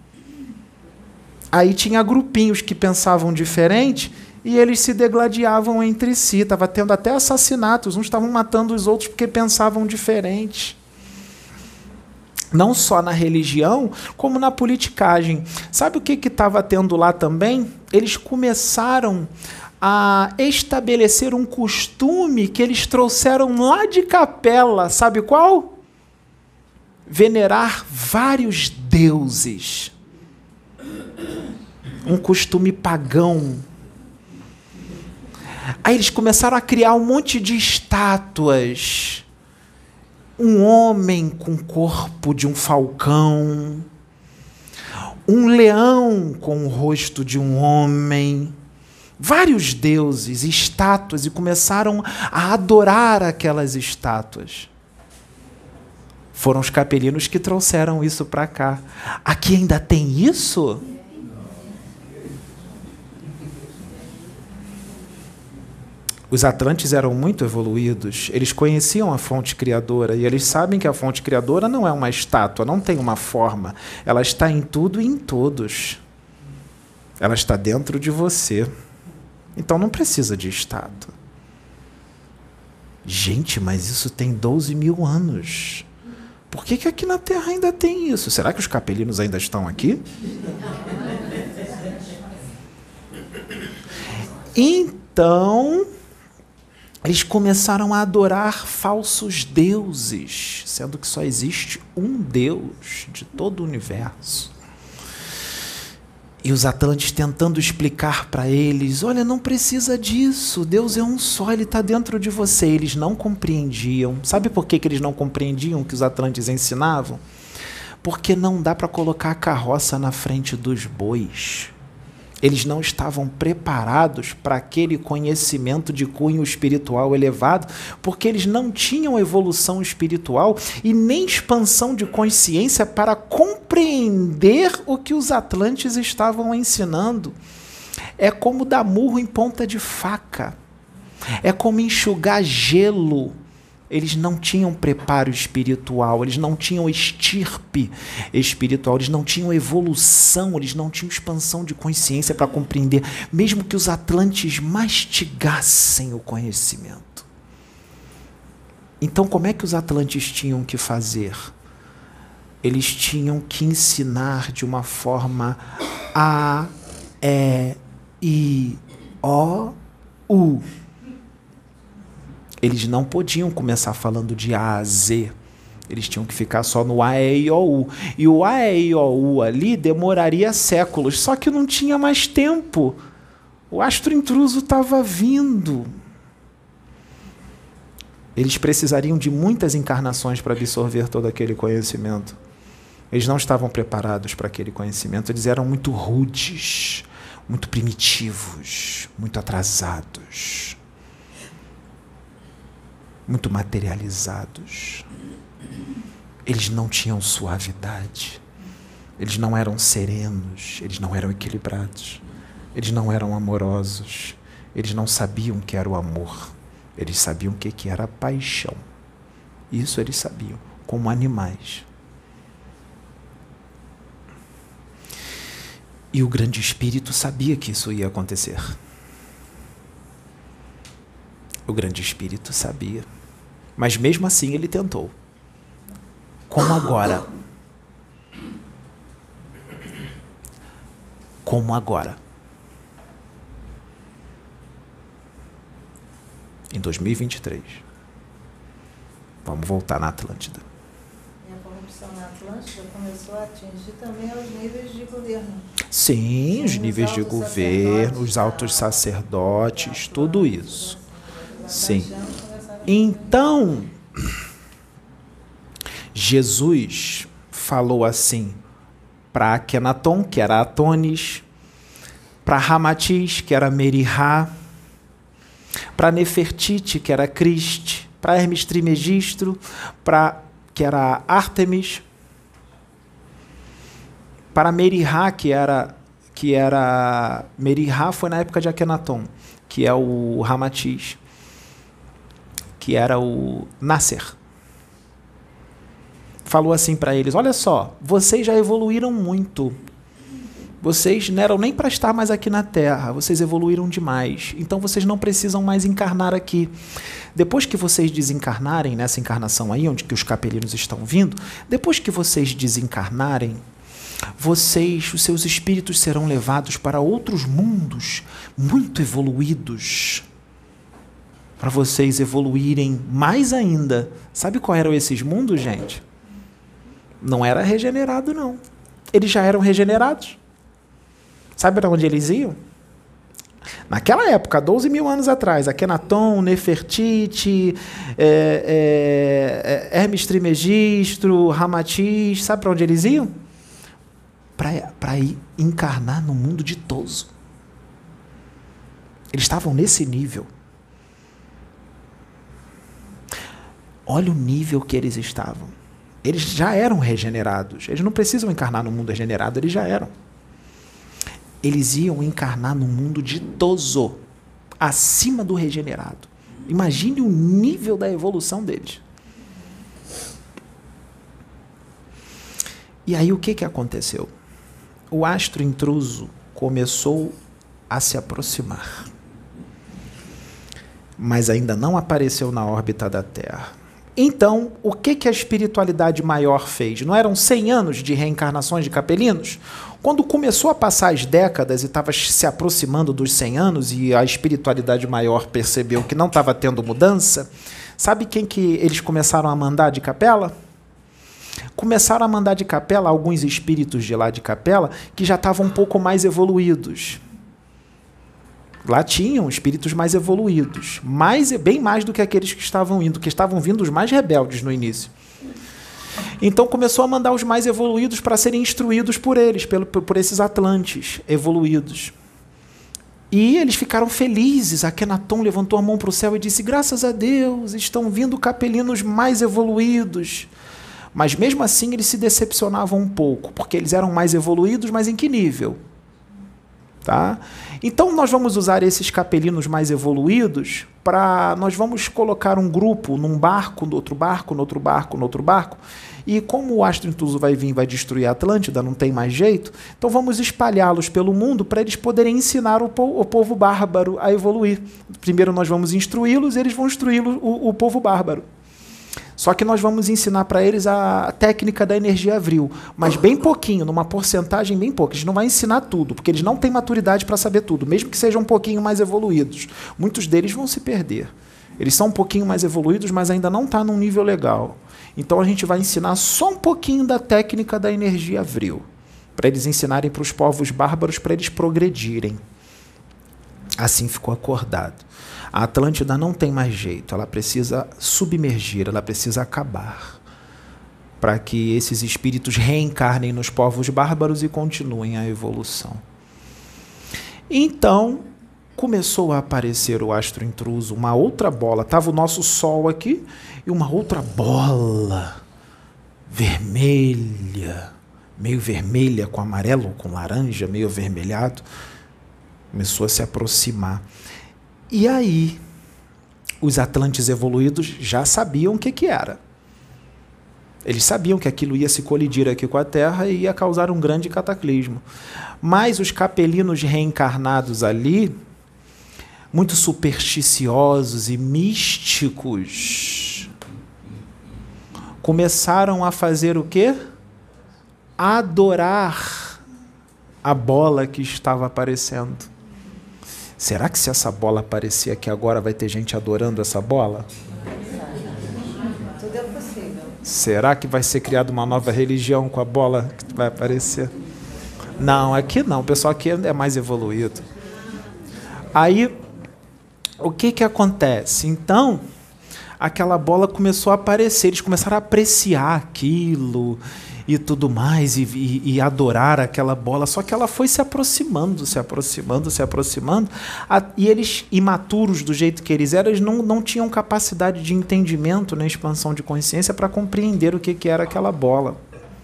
Aí tinha grupinhos que pensavam diferente e eles se degladiavam entre si. Estava tendo até assassinatos. Uns estavam matando os outros porque pensavam diferente. Não só na religião, como na politicagem. Sabe o que estava tendo lá também? Eles começaram a estabelecer um costume que eles trouxeram lá de Capela. Sabe qual? Venerar vários deuses. Um costume pagão. Aí eles começaram a criar um monte de estátuas. Um homem com o corpo de um falcão. Um leão com o rosto de um homem. Vários deuses, estátuas, e começaram a adorar aquelas estátuas. Foram os capelinos que trouxeram isso para cá. Aqui ainda tem isso? Os atlantes eram muito evoluídos, eles conheciam a fonte criadora e eles sabem que a fonte criadora não é uma estátua, não tem uma forma. Ela está em tudo e em todos. Ela está dentro de você. Então não precisa de estátua. Gente, mas isso tem doze mil anos. Por que que aqui na Terra ainda tem isso? Será que os capelinos ainda estão aqui? Então, eles começaram a adorar falsos deuses, sendo que só existe um Deus de todo o universo. E os atlantes tentando explicar para eles, olha, não precisa disso, Deus é um só, Ele está dentro de você. Eles não compreendiam. Sabe por que que eles não compreendiam o que os atlantes ensinavam? Porque não dá para colocar a carroça na frente dos bois. Eles não estavam preparados para aquele conhecimento de cunho espiritual elevado, porque eles não tinham evolução espiritual e nem expansão de consciência para compreender o que os atlantes estavam ensinando. É como dar murro em ponta de faca. É como enxugar gelo. Eles não tinham preparo espiritual, eles não tinham estirpe espiritual, eles não tinham evolução, eles não tinham expansão de consciência para compreender, mesmo que os atlantes mastigassem o conhecimento. Então, como é que os atlantes tinham que fazer? Eles tinham que ensinar de uma forma A, E, I, O, U. Eles não podiam começar falando de A a Z. Eles tinham que ficar só no A, E, I, O, U. E o A, E, I, O, U ali demoraria séculos. Só que não tinha mais tempo. O astro intruso estava vindo. Eles precisariam de muitas encarnações para absorver todo aquele conhecimento. Eles não estavam preparados para aquele conhecimento. Eles eram muito rudes, muito primitivos, muito atrasados. Muito materializados. Eles não tinham suavidade. Eles não eram serenos. Eles não eram equilibrados. Eles não eram amorosos. Eles não sabiam o que era o amor. Eles sabiam o que era a paixão. Isso eles sabiam, como animais. E o grande espírito sabia que isso ia acontecer. O grande espírito sabia. Mas mesmo assim ele tentou. Como agora? Como agora? Em dois mil e vinte e três. Vamos voltar na Atlântida. E a corrupção na Atlântida começou a atingir também os níveis de governo. Sim, Sim os níveis de governo, os altos sacerdotes, tudo isso. Sim. Então, Jesus falou assim para Akenaton, que era Atonis, para Ramatiz, que era Merihá, para Nefertiti, que era Criste, para Hermes Trismegisto, para que era Ártemis, para Merihá, que era que era Merihá foi na época de Akenaton, que é o Ramatiz, que era o Nasser. Falou assim para eles, olha só, vocês já evoluíram muito. Vocês não eram nem para estar mais aqui na Terra, vocês evoluíram demais. Então vocês não precisam mais encarnar aqui. Depois que vocês desencarnarem, nessa encarnação aí, onde que os capelinos estão vindo, depois que vocês desencarnarem, vocês, os seus espíritos serão levados para outros mundos muito evoluídos, para vocês evoluírem mais ainda. Sabe qual eram esses mundos, gente? Não era regenerado, não. Eles já eram regenerados. Sabe para onde eles iam? Naquela época, doze mil anos atrás, Akenaton, Nefertiti, é, é, Hermes Trismegisto, Ramatiz, sabe para onde eles iam? Para ir encarnar no mundo ditoso. Eles estavam nesse nível. Olha o nível que eles estavam. Eles já eram regenerados. Eles não precisam encarnar no mundo regenerado, eles já eram. Eles iam encarnar no mundo ditoso, acima do regenerado. Imagine o nível da evolução deles. E aí o que, que aconteceu? O astro intruso começou a se aproximar, mas ainda não apareceu na órbita da Terra. Então, o que, que a espiritualidade maior fez? Não eram cem anos de reencarnações de capelinos? Quando começou a passar as décadas e estava se aproximando dos cem anos e a espiritualidade maior percebeu que não estava tendo mudança, sabe quem que eles começaram a mandar de capela? Começaram a mandar de capela alguns espíritos de lá de capela que já estavam um pouco mais evoluídos. Lá tinham espíritos mais evoluídos, mais, bem mais do que aqueles que estavam indo, que estavam vindo os mais rebeldes no início. Então começou a mandar os mais evoluídos para serem instruídos por eles, pelo, por esses atlantes evoluídos. E eles ficaram felizes. Akenaton levantou a mão para o céu e disse: graças a Deus, estão vindo capelinos mais evoluídos. Mas mesmo assim eles se decepcionavam um pouco, porque eles eram mais evoluídos, mas em que nível? Tá? Então nós vamos usar esses capelinos mais evoluídos para... Nós vamos colocar um grupo num barco, no outro barco, no outro barco, no outro barco, e como o astro intruso vai vir e vai destruir a Atlântida, não tem mais jeito, então vamos espalhá-los pelo mundo para eles poderem ensinar o, po o povo bárbaro a evoluir. Primeiro nós vamos instruí-los e eles vão instruir o, o povo bárbaro. Só que nós vamos ensinar para eles a técnica da energia vril, mas bem pouquinho, numa porcentagem bem pouca. A gente não vai ensinar tudo, porque eles não têm maturidade para saber tudo, mesmo que sejam um pouquinho mais evoluídos. Muitos deles vão se perder. Eles são um pouquinho mais evoluídos, mas ainda não estão num nível legal. Então a gente vai ensinar só um pouquinho da técnica da energia vril, para eles ensinarem para os povos bárbaros, para eles progredirem. Assim ficou acordado. A Atlântida não tem mais jeito, ela precisa submergir, ela precisa acabar, para que esses espíritos reencarnem nos povos bárbaros e continuem a evolução. Então, começou a aparecer o astro intruso, uma outra bola. Estava o nosso Sol aqui e uma outra bola vermelha, meio vermelha com amarelo, com laranja, meio avermelhado, começou a se aproximar. E aí, os atlantes evoluídos já sabiam o que, que era. Eles sabiam que aquilo ia se colidir aqui com a Terra e ia causar um grande cataclismo. Mas os capelinos reencarnados ali, muito supersticiosos e místicos, começaram a fazer o quê? Adorar a bola que estava aparecendo. Será que se essa bola aparecer aqui agora vai ter gente adorando essa bola? Tudo é possível. Será que vai ser criada uma nova religião com a bola que vai aparecer? Não, aqui não. O pessoal aqui é mais evoluído. Aí, o que que acontece? Então, aquela bola começou a aparecer. Eles começaram a apreciar aquilo e tudo mais, e, e, e adorar aquela bola, só que ela foi se aproximando, se aproximando, se aproximando, a, e eles, imaturos do jeito que eles eram, eles não, não tinham capacidade de entendimento, né, expansão de consciência, para compreender o que, que era aquela bola.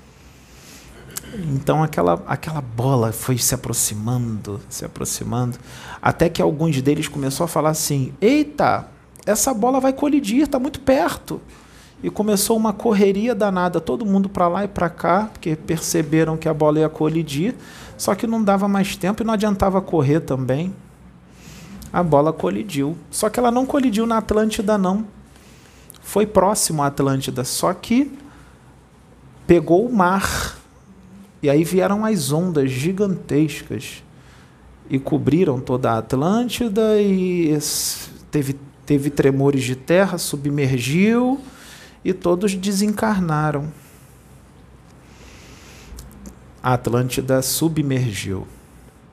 Então aquela, aquela bola foi se aproximando, se aproximando, até que alguns deles começaram a falar assim: eita, essa bola vai colidir, está muito perto. E começou uma correria danada, todo mundo para lá e para cá, porque perceberam que a bola ia colidir, só que não dava mais tempo e não adiantava correr também. A bola colidiu, só que ela não colidiu na Atlântida não, foi próximo à Atlântida, só que pegou o mar, e aí vieram as ondas gigantescas e cobriram toda a Atlântida e teve, teve tremores de terra, submergiu, e todos desencarnaram. A Atlântida submergiu.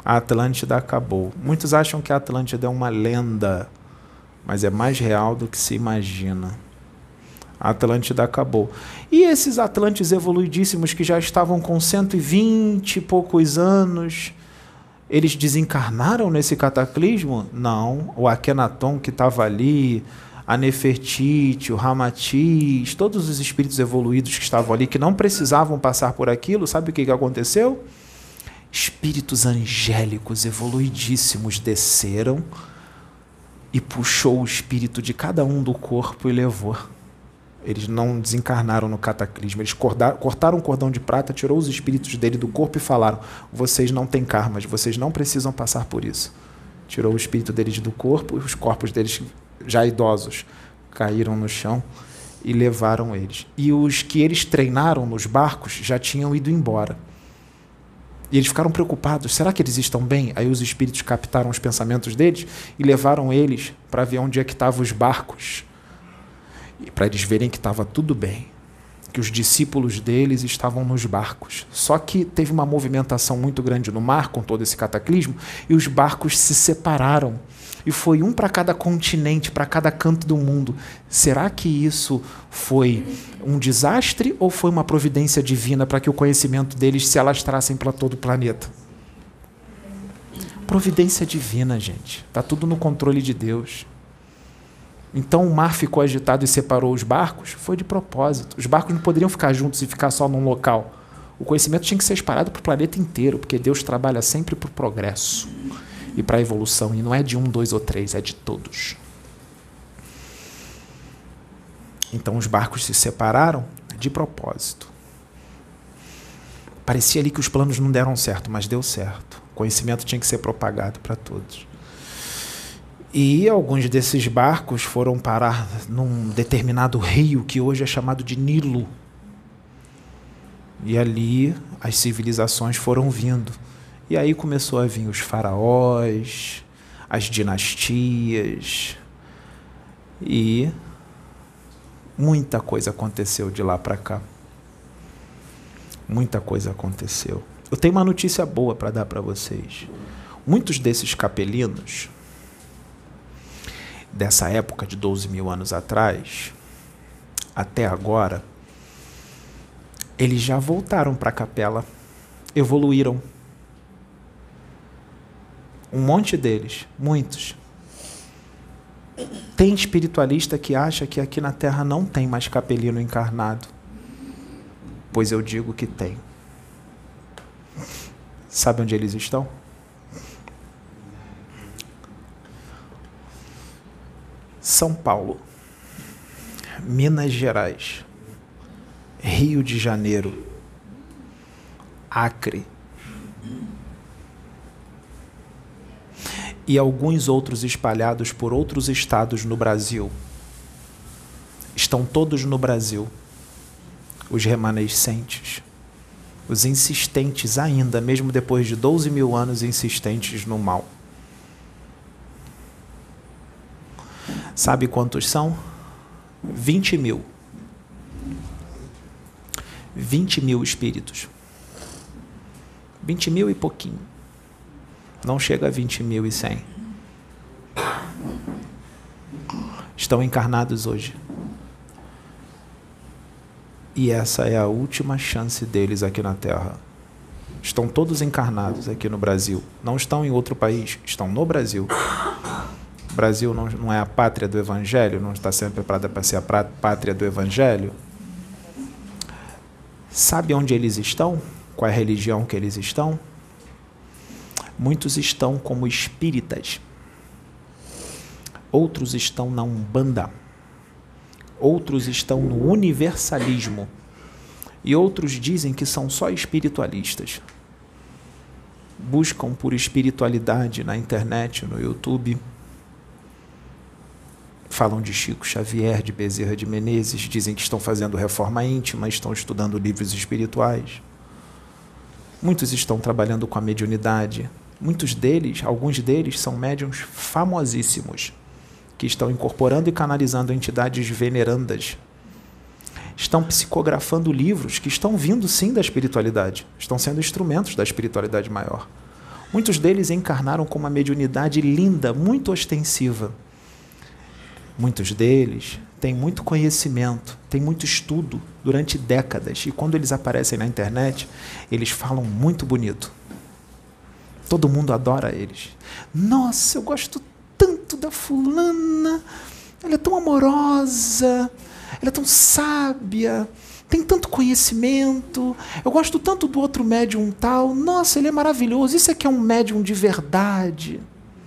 A Atlântida acabou. Muitos acham que a Atlântida é uma lenda, mas é mais real do que se imagina. A Atlântida acabou. E esses Atlantes evoluidíssimos que já estavam com cento e vinte e poucos anos, eles desencarnaram nesse cataclismo? Não. O Akhenaton que estava ali, a Nefertiti, o Ramatiz, todos os espíritos evoluídos que estavam ali, que não precisavam passar por aquilo, sabe o que, que aconteceu? Espíritos angélicos evoluidíssimos desceram e puxou o espírito de cada um do corpo e levou. Eles não desencarnaram no cataclismo, eles cortaram o cordão de prata, tirou os espíritos dele do corpo e falaram: vocês não têm karmas, vocês não precisam passar por isso. Tirou o espírito deles do corpo, os corpos deles já idosos caíram no chão e levaram eles. E os que eles treinaram nos barcos já tinham ido embora. E eles ficaram preocupados, será que eles estão bem? Aí os espíritos captaram os pensamentos deles e levaram eles para ver onde é que estavam os barcos. E para eles verem que estava tudo bem, que os discípulos deles estavam nos barcos. Só que teve uma movimentação muito grande no mar com todo esse cataclismo e os barcos se separaram. E foi um para cada continente, para cada canto do mundo. Será que isso foi um desastre ou foi uma providência divina para que o conhecimento deles se alastrassem para todo o planeta? Providência divina, gente. Está tudo no controle de Deus. Então o mar ficou agitado e separou os barcos? Foi de propósito. Os barcos não poderiam ficar juntos e ficar só num local. O conhecimento tinha que ser espalhado para o planeta inteiro, porque Deus trabalha sempre para o progresso e para a evolução. E não é de um, dois ou três, é de todos. Então os barcos se separaram de propósito. Parecia ali que os planos não deram certo, mas deu certo. O conhecimento tinha que ser propagado para todos. E alguns desses barcos foram parar num determinado rio que hoje é chamado de Nilo. E ali as civilizações foram vindo. E aí começou a vir os faraós, as dinastias. E muita coisa aconteceu de lá para cá. Muita coisa aconteceu. Eu tenho uma notícia boa para dar para vocês. Muitos desses capelinos dessa época de doze mil anos atrás, até agora, eles já voltaram para a capela, evoluíram. Um monte deles, muitos. Tem espiritualista que acha que aqui na Terra não tem mais capelino encarnado. Pois eu digo que tem. Sabe onde eles estão? São Paulo, Minas Gerais, Rio de Janeiro, Acre e alguns outros espalhados por outros estados no Brasil. Estão todos no Brasil, os remanescentes, os insistentes ainda, mesmo depois de doze mil anos insistentes no mal. Sabe quantos são? vinte mil. vinte mil espíritos. vinte mil e pouquinho. Não chega a vinte mil e cem. Estão encarnados hoje. E essa é a última chance deles aqui na Terra. Estão todos encarnados aqui no Brasil. Não estão em outro país, estão no Brasil. O Brasil não, não é a pátria do Evangelho, não está sendo preparada para ser a pátria do Evangelho. Sabe onde eles estão? Qual é a religião que eles estão? Muitos estão como espíritas. Outros estão na Umbanda. Outros estão no universalismo. E outros dizem que são só espiritualistas. Buscam por espiritualidade na internet, no YouTube. Falam de Chico Xavier, de Bezerra de Menezes, dizem que estão fazendo reforma íntima, estão estudando livros espirituais. Muitos estão trabalhando com a mediunidade. Muitos deles, alguns deles, são médiuns famosíssimos, que estão incorporando e canalizando entidades venerandas. Estão psicografando livros que estão vindo sim da espiritualidade, estão sendo instrumentos da espiritualidade maior. Muitos deles encarnaram com uma mediunidade linda, muito ostensiva. Muitos deles têm muito conhecimento, têm muito estudo durante décadas. E quando eles aparecem na internet, eles falam muito bonito. Todo mundo adora eles. Nossa, eu gosto tanto da fulana. Ela é tão amorosa. Ela é tão sábia. Tem tanto conhecimento. Eu gosto tanto do outro médium tal. Nossa, ele é maravilhoso. Isso aqui é um médium de verdade.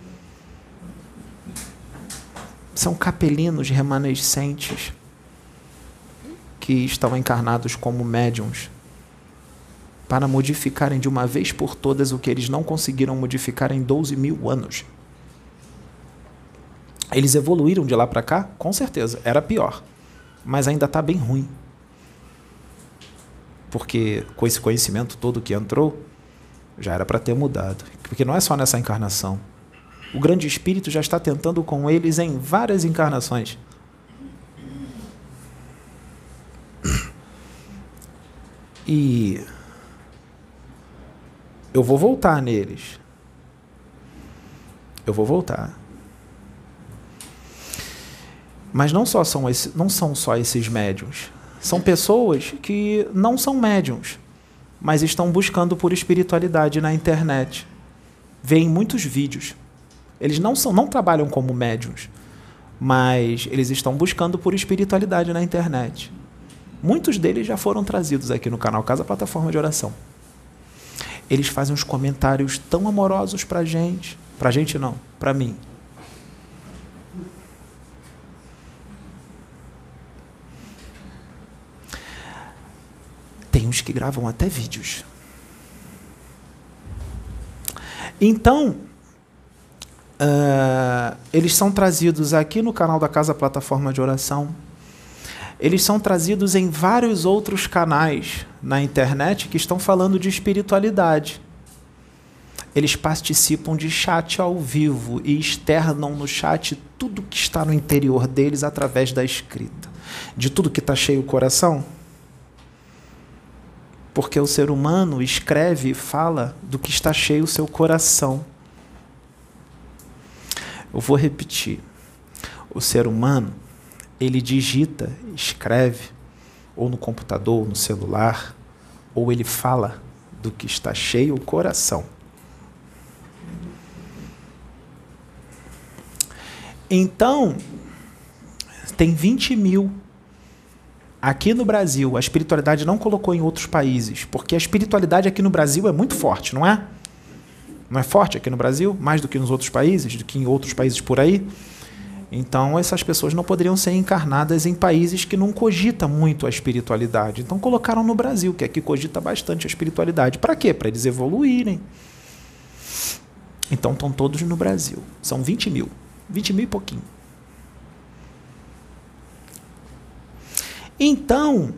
São capelinos remanescentes que estão encarnados como médiums para modificarem de uma vez por todas o que eles não conseguiram modificar em doze mil anos. Eles evoluíram de lá para cá? Com certeza. Era pior. Mas ainda está bem ruim. Porque com esse conhecimento todo que entrou, já era para ter mudado. Porque não é só nessa encarnação. O grande espírito já está tentando com eles em várias encarnações. E eu vou voltar neles. Eu vou voltar. Mas não, só são, esse, não são só esses médiuns. São pessoas que não são médiuns, mas estão buscando por espiritualidade na internet. Vêem muitos vídeos. Eles não, são, não trabalham como médiuns, mas eles estão buscando por espiritualidade na internet. Muitos deles já foram trazidos aqui no canal Casa Plataforma de Oração. Eles fazem uns comentários tão amorosos pra gente. Pra gente não, pra mim. Tem uns que gravam até vídeos. Então, uh, eles são trazidos aqui no canal da Casa Plataforma de Oração. Eles são trazidos em vários outros canais na internet que estão falando de espiritualidade. Eles participam de chat ao vivo e externam no chat tudo que está no interior deles através da escrita. De tudo que está cheio o coração. Porque o ser humano escreve e fala do que está cheio o seu coração. Eu vou repetir. O ser humano, ele digita, escreve, ou no computador, ou no celular, ou ele fala do que está cheio o coração. Então, tem vinte mil. Aqui no Brasil, a espiritualidade não colocou em outros países, porque a espiritualidade aqui no Brasil é muito forte, não é? Não é forte aqui no Brasil? Mais do que nos outros países, do que em outros países por aí? Então, essas pessoas não poderiam ser encarnadas em países que não cogitam muito a espiritualidade. Então, colocaram no Brasil, que aqui cogita bastante a espiritualidade. Para quê? Para eles evoluírem. Então, estão todos no Brasil. São vinte mil. vinte mil e pouquinho. Então,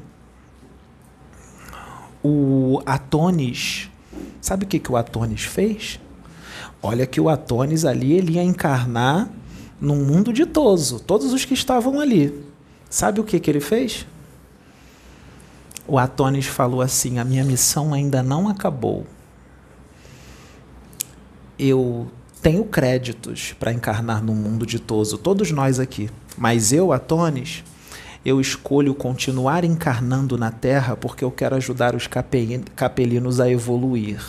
o Atones, sabe o que, que o Atones fez? Olha que o Atones ali, ele ia encarnar num mundo ditoso, todos os que estavam ali. Sabe o que, que ele fez? O Atones falou assim, a minha missão ainda não acabou. Eu tenho créditos para encarnar num mundo ditoso, todos nós aqui. Mas eu, Atones, eu escolho continuar encarnando na Terra porque eu quero ajudar os capelinos a evoluir.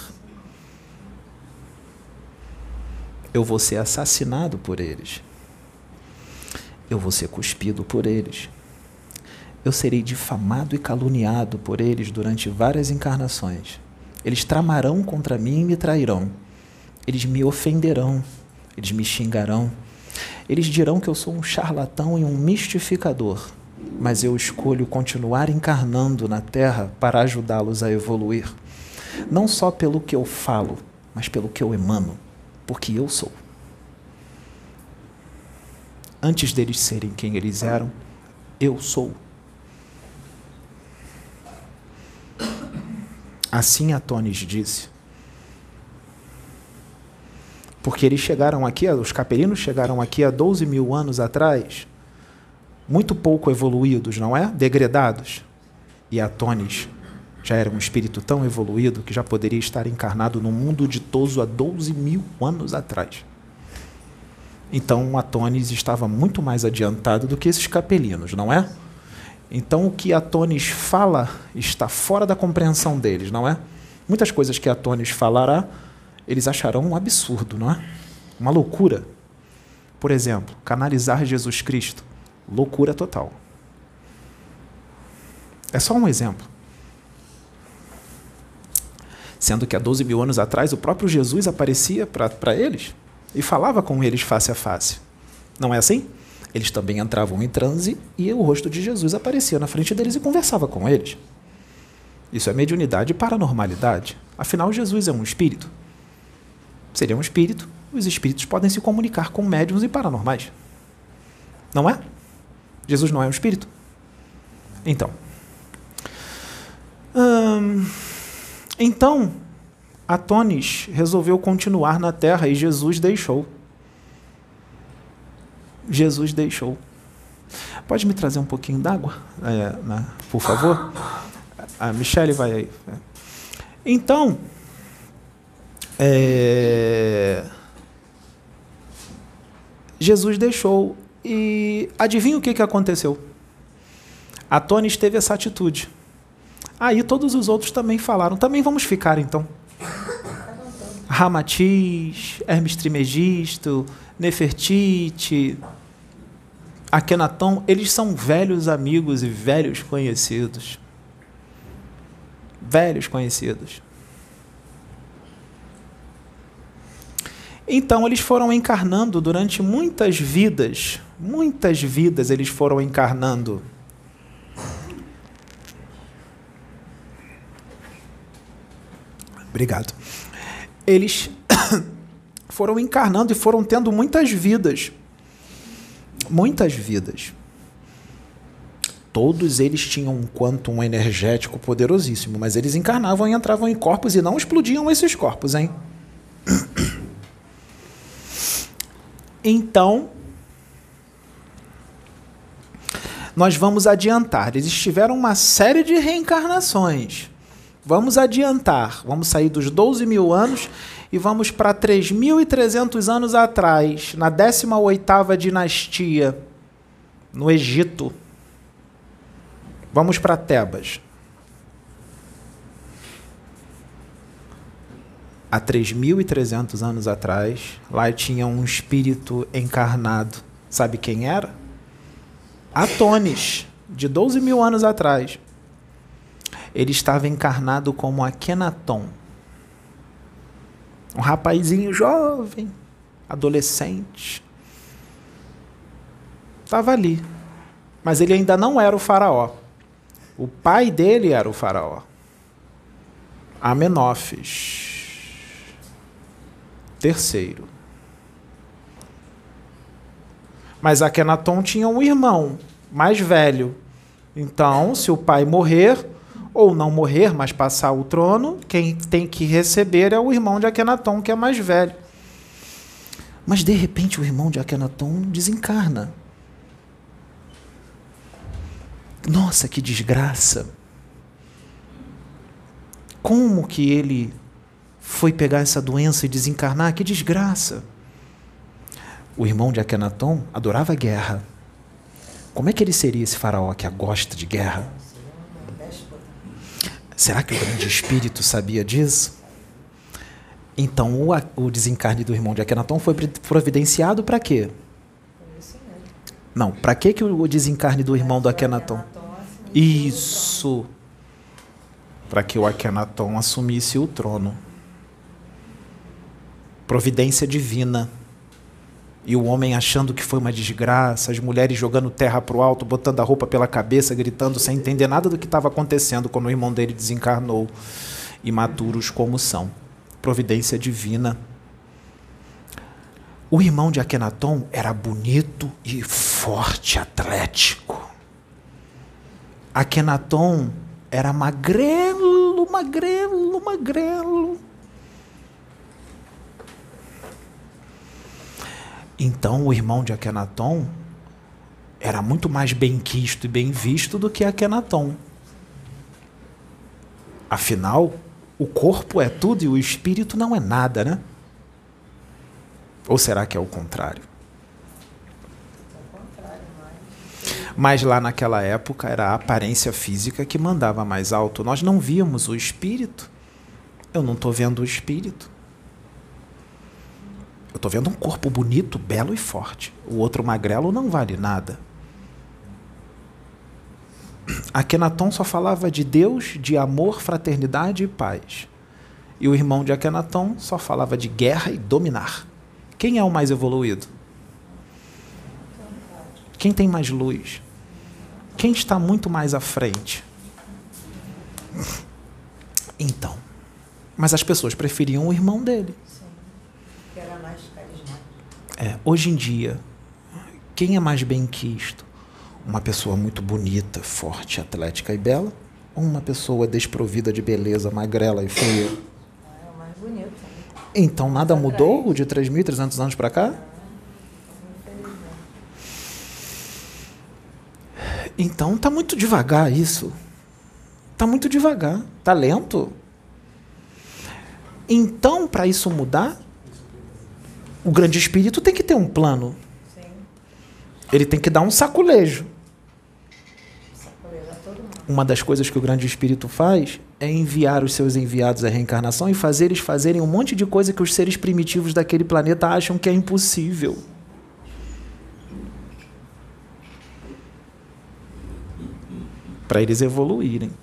Eu vou ser assassinado por eles. Eu vou ser cuspido por eles. Eu serei difamado e caluniado por eles durante várias encarnações. Eles tramarão contra mim e me trairão. Eles me ofenderão. Eles me xingarão. Eles dirão que eu sou um charlatão e um mistificador. Mas eu escolho continuar encarnando na Terra para ajudá-los a evoluir. Não só pelo que eu falo, mas pelo que eu emano. Porque eu sou. Antes deles serem quem eles eram, eu sou. Assim Atones disse. Porque eles chegaram aqui, os capelinos chegaram aqui há doze mil anos atrás, muito pouco evoluídos, não é? Degredados. E Atones já era um espírito tão evoluído que já poderia estar encarnado no mundo ditoso há doze mil anos atrás. Então, Atonis estava muito mais adiantado do que esses capelinos, não é? Então, o que Atonis fala está fora da compreensão deles, não é? Muitas coisas que Atonis falará, eles acharão um absurdo, não é? Uma loucura. Por exemplo, canalizar Jesus Cristo. Loucura total. É só um exemplo. Sendo que há doze mil anos atrás, o próprio Jesus aparecia para eles e falava com eles face a face. Não é assim? Eles também entravam em transe e o rosto de Jesus aparecia na frente deles e conversava com eles. Isso é mediunidade e paranormalidade. Afinal, Jesus é um espírito. Se ele é um espírito, os espíritos podem se comunicar com médiuns e paranormais. Não é? Jesus não é um espírito? Então. Hum, então, Atonis resolveu continuar na Terra e Jesus deixou. Jesus deixou. Pode me trazer um pouquinho d'água, é, né, por favor? A Michele vai aí. Então, é, Jesus deixou. E adivinha o que, que aconteceu? Atonis teve essa atitude. Aí todos os outros também falaram. Também vamos ficar, então. Ramatiz, Hermes Trismegisto, Nefertiti, Akenaton, eles são velhos amigos e velhos conhecidos. Velhos conhecidos. Então, eles foram encarnando durante muitas vidas. Muitas vidas eles foram encarnando. Obrigado. Eles foram encarnando e foram tendo muitas vidas. Muitas vidas. Todos eles tinham um quantum energético poderosíssimo, mas eles encarnavam e entravam em corpos e não explodiam esses corpos, hein? Então, nós vamos adiantar. Eles tiveram uma série de reencarnações. Vamos adiantar. Vamos sair dos doze mil anos e vamos para três mil e trezentos anos atrás, na décima oitava dinastia, no Egito. Vamos para Tebas. Há três mil e trezentos anos atrás, lá tinha um espírito encarnado. Sabe quem era? Atonis, de doze mil anos atrás. Ele estava encarnado como Akenaton. Um rapazinho jovem, adolescente. Estava ali. Mas ele ainda não era o faraó. O pai dele era o faraó. Amenófis. Terceiro. Mas Akenaton tinha um irmão mais velho. Então, se o pai morrer, ou não morrer, mas passar o trono, quem tem que receber é o irmão de Akenaton, que é mais velho. Mas, de repente, o irmão de Akenaton desencarna. Nossa, que desgraça! Como que ele foi pegar essa doença e desencarnar? Que desgraça! O irmão de Akenaton adorava guerra. Como é que ele seria esse faraó que gosta de guerra? Será que o grande espírito sabia disso? Então, o, o desencarne do irmão de Akenaton foi providenciado para quê? Não, para que que o desencarne do irmão do Akenaton? Isso! Para que o Akenaton assumisse o trono. Providência divina. E o homem achando que foi uma desgraça, as mulheres jogando terra para o alto, botando a roupa pela cabeça, gritando sem entender nada do que estava acontecendo quando o irmão dele desencarnou. Imaturos como são. Providência divina. O irmão de Akenaton era bonito e forte, atlético. Akenaton era magrelo, magrelo, magrelo. Então, o irmão de Akenaton era muito mais bem quisto e bem visto do que Akenaton. Afinal, o corpo é tudo e o espírito não é nada, né? Ou será que é o contrário? É o contrário, mas... Mas lá naquela época era a aparência física que mandava mais alto. Nós não víamos o espírito. Eu não estou vendo o espírito. Eu estou vendo um corpo bonito, belo e forte. O outro magrelo não vale nada. Akenaton só falava de Deus, de amor, fraternidade e paz. E o irmão de Akenaton só falava de guerra e dominar. Quem é o mais evoluído? Quem tem mais luz? Quem está muito mais à frente? Então, mas as pessoas preferiam o irmão dele. Sim, que era mais carismático. É, hoje em dia, quem é mais bem-quisto? Uma pessoa muito bonita, forte, atlética e bela? Ou uma pessoa desprovida de beleza, magrela e feia? É o mais bonito. Então nada mudou de três mil e trezentos anos para cá? Então tá muito devagar isso. Tá muito devagar. Tá lento. Então, para isso mudar, o grande espírito tem que ter um plano. Sim. Ele tem que dar um saculejo. Saculeja todo mundo. Uma das coisas que o grande espírito faz é enviar os seus enviados à reencarnação e fazer eles fazerem um monte de coisa que os seres primitivos daquele planeta acham que é impossível. Para eles evoluírem.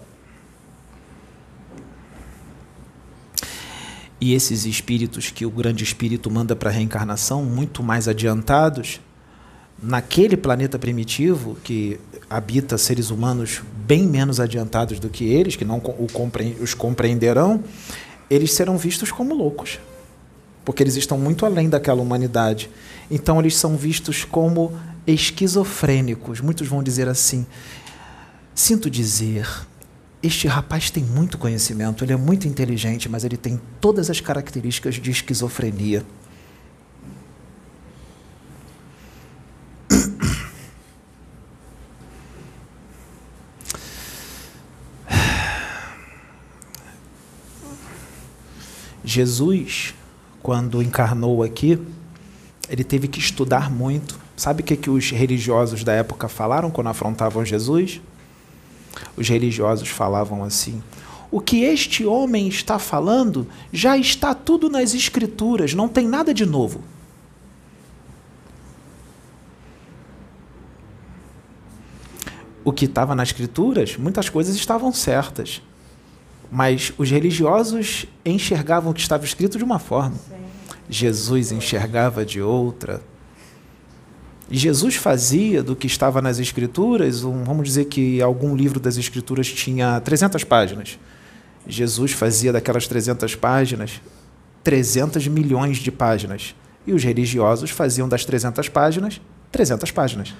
E esses espíritos que o grande espírito manda para a reencarnação, muito mais adiantados, naquele planeta primitivo, que habita seres humanos bem menos adiantados do que eles, que não o compre- os compreenderão, eles serão vistos como loucos, porque eles estão muito além daquela humanidade. Então eles são vistos como esquizofrênicos. Muitos vão dizer assim: sinto dizer, este rapaz tem muito conhecimento, ele é muito inteligente, mas ele tem todas as características de esquizofrenia. Jesus, quando encarnou aqui, ele teve que estudar muito. Sabe o que, que os religiosos da época falaram quando afrontavam Jesus? Os religiosos falavam assim: o que este homem está falando já está tudo nas Escrituras, não tem nada de novo. O que estava nas Escrituras, muitas coisas estavam certas. Mas os religiosos enxergavam o que estava escrito de uma forma. Jesus enxergava de outra. E Jesus fazia do que estava nas Escrituras, um, vamos dizer que algum livro das Escrituras tinha trezentas páginas. Jesus fazia daquelas trezentas páginas trezentos milhões de páginas. E os religiosos faziam das trezentas páginas trezentas páginas.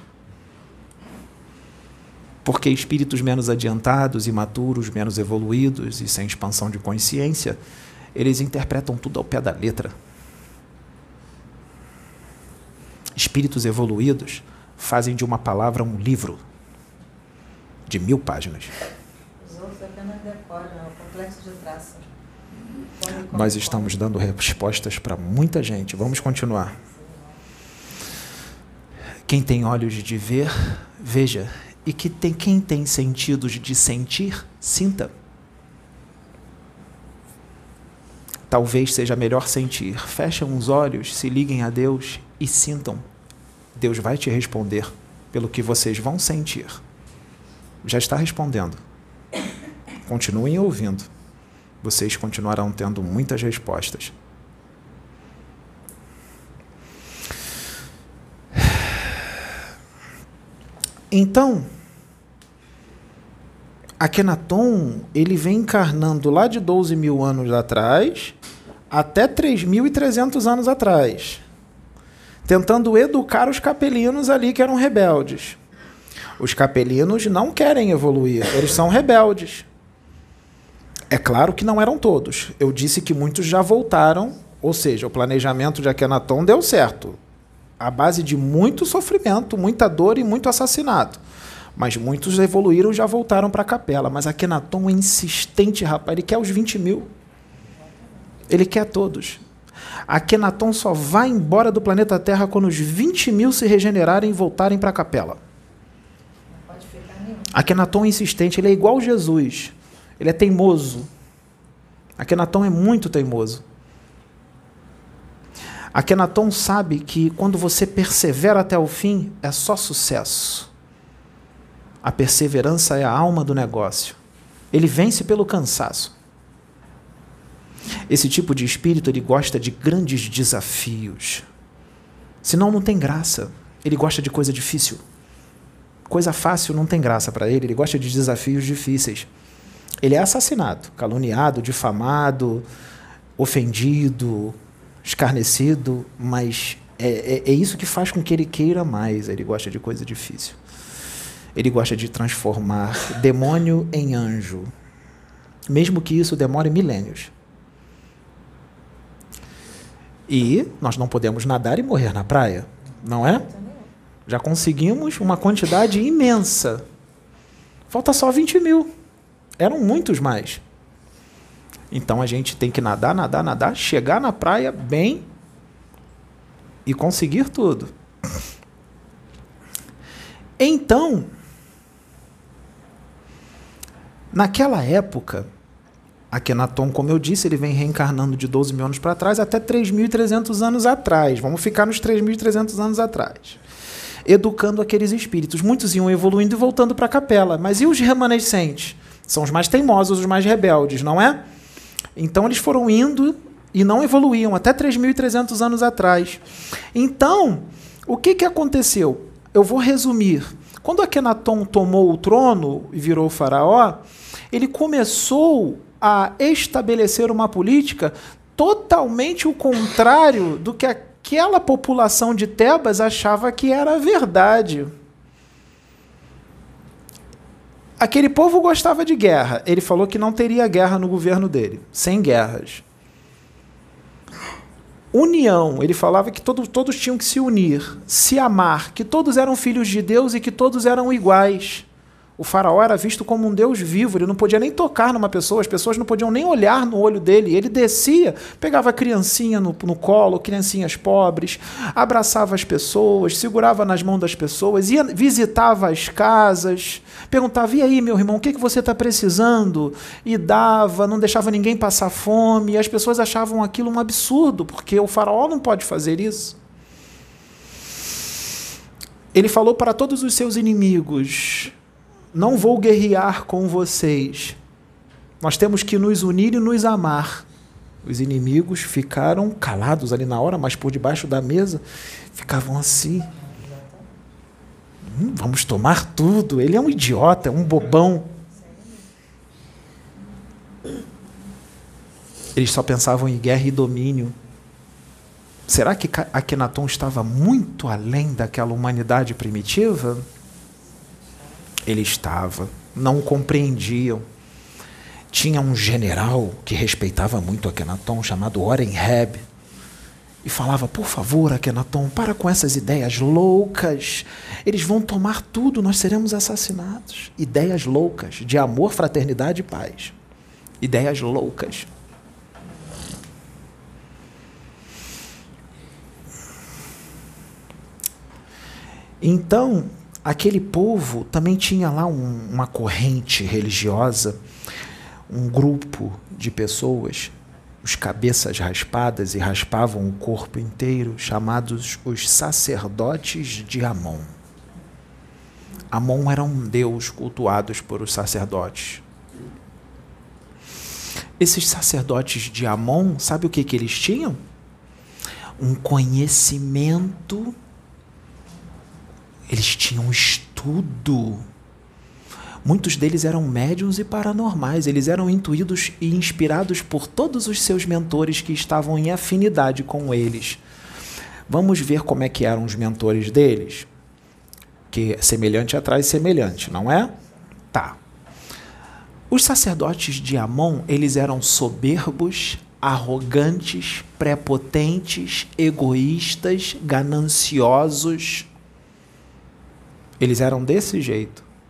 Porque espíritos menos adiantados, imaturos, menos evoluídos e sem expansão de consciência, eles interpretam tudo ao pé da letra. Espíritos evoluídos fazem de uma palavra um livro de mil páginas. Os outros apenas decoram, é o complexo de traço. Come, come, Nós estamos dando respostas para muita gente. Vamos continuar. Quem tem olhos de ver, veja. E que tem, quem tem sentidos de sentir, sinta. Talvez seja melhor sentir. Fechem os olhos, se liguem a Deus e sintam. Deus vai te responder pelo que vocês vão sentir. Já está respondendo. Continuem ouvindo. Vocês continuarão tendo muitas respostas. Então, Akenaton, ele vem encarnando lá de doze mil anos atrás até três mil e trezentos anos atrás, tentando educar os capelinos ali que eram rebeldes. Os capelinos não querem evoluir, eles são rebeldes. É claro que não eram todos. Eu disse que muitos já voltaram, ou seja, o planejamento de Akenaton deu certo. À base de muito sofrimento, muita dor e muito assassinato. Mas muitos evoluíram e já voltaram para a capela. Mas Akenaton é insistente, rapaz. Ele quer os vinte mil. Ele quer todos. Akenaton só vai embora do planeta Terra quando os vinte mil se regenerarem e voltarem para a capela. Não pode ficar nenhum. Akenaton é insistente. Ele é igual Jesus. Ele é teimoso. Akenaton é muito teimoso. Akenaton sabe que quando você persevera até o fim, é só sucesso. A perseverança é a alma do negócio. Ele vence pelo cansaço. Esse tipo de espírito, ele gosta de grandes desafios. Senão não tem graça. Ele gosta de coisa difícil. Coisa fácil não tem graça para ele. Ele gosta de desafios difíceis. Ele é assassinado, caluniado, difamado, ofendido, escarnecido, mas é, é, é isso que faz com que ele queira mais. Ele gosta de coisa difícil. Ele gosta de transformar demônio em anjo, mesmo que isso demore milênios. E nós não podemos nadar e morrer na praia, não é? Já conseguimos uma quantidade imensa. Falta só vinte mil. Eram muitos mais. Então a gente tem que nadar, nadar, nadar, chegar na praia bem e conseguir tudo. Então, naquela época, Akenaton, como eu disse, ele vem reencarnando de doze mil anos para trás até três mil e trezentos anos atrás. Vamos ficar nos três mil e trezentos anos atrás. Educando aqueles espíritos. Muitos iam evoluindo e voltando para a capela. Mas e os remanescentes? São os mais teimosos, os mais rebeldes, não é? Então eles foram indo e não evoluíam até três mil e trezentos anos atrás. Então, o que, que aconteceu? Eu vou resumir. Quando Akenaton tomou o trono e virou faraó, ele começou a estabelecer uma política totalmente o contrário do que aquela população de Tebas achava que era verdade. Aquele povo gostava de guerra. Ele falou que não teria guerra no governo dele, sem guerras. União, ele falava que todo, todos tinham que se unir, se amar, que todos eram filhos de Deus e que todos eram iguais. O faraó era visto como um Deus vivo, ele não podia nem tocar numa pessoa, as pessoas não podiam nem olhar no olho dele. Ele descia, pegava a criancinha no, no colo, criancinhas pobres, abraçava as pessoas, segurava nas mãos das pessoas, ia, visitava as casas, perguntava, e aí, meu irmão, o que, que você está precisando? E dava, não deixava ninguém passar fome, e as pessoas achavam aquilo um absurdo, porque o faraó não pode fazer isso. Ele falou para todos os seus inimigos, não vou guerrear com vocês. Nós temos que nos unir e nos amar. Os inimigos ficaram calados ali na hora, mas por debaixo da mesa ficavam assim. Hum, vamos tomar tudo. Ele é um idiota, é um bobão. Eles só pensavam em guerra e domínio. Será que Akenaton estava muito além daquela humanidade primitiva? Ele estava, não compreendiam. Tinha um general que respeitava muito Akenaton, chamado Horemheb, e falava, por favor, Akenaton, para com essas ideias loucas, eles vão tomar tudo, nós seremos assassinados. Ideias loucas, de amor, fraternidade e paz. Ideias loucas. Então, aquele povo também tinha lá um, uma corrente religiosa, um grupo de pessoas, os cabeças raspadas e raspavam o corpo inteiro, chamados os sacerdotes de Amon. Amon era um deus cultuado por os sacerdotes. Esses sacerdotes de Amon, sabe o que, que eles tinham? Um conhecimento. Eles tinham estudo. Muitos deles eram médiuns e paranormais. Eles eram intuídos e inspirados por todos os seus mentores que estavam em afinidade com eles. Vamos ver como é que eram os mentores deles? Que semelhante atrai semelhante, não é? Tá. Os sacerdotes de Amon, eles eram soberbos, arrogantes, prepotentes, egoístas, gananciosos. Eles eram desse jeito.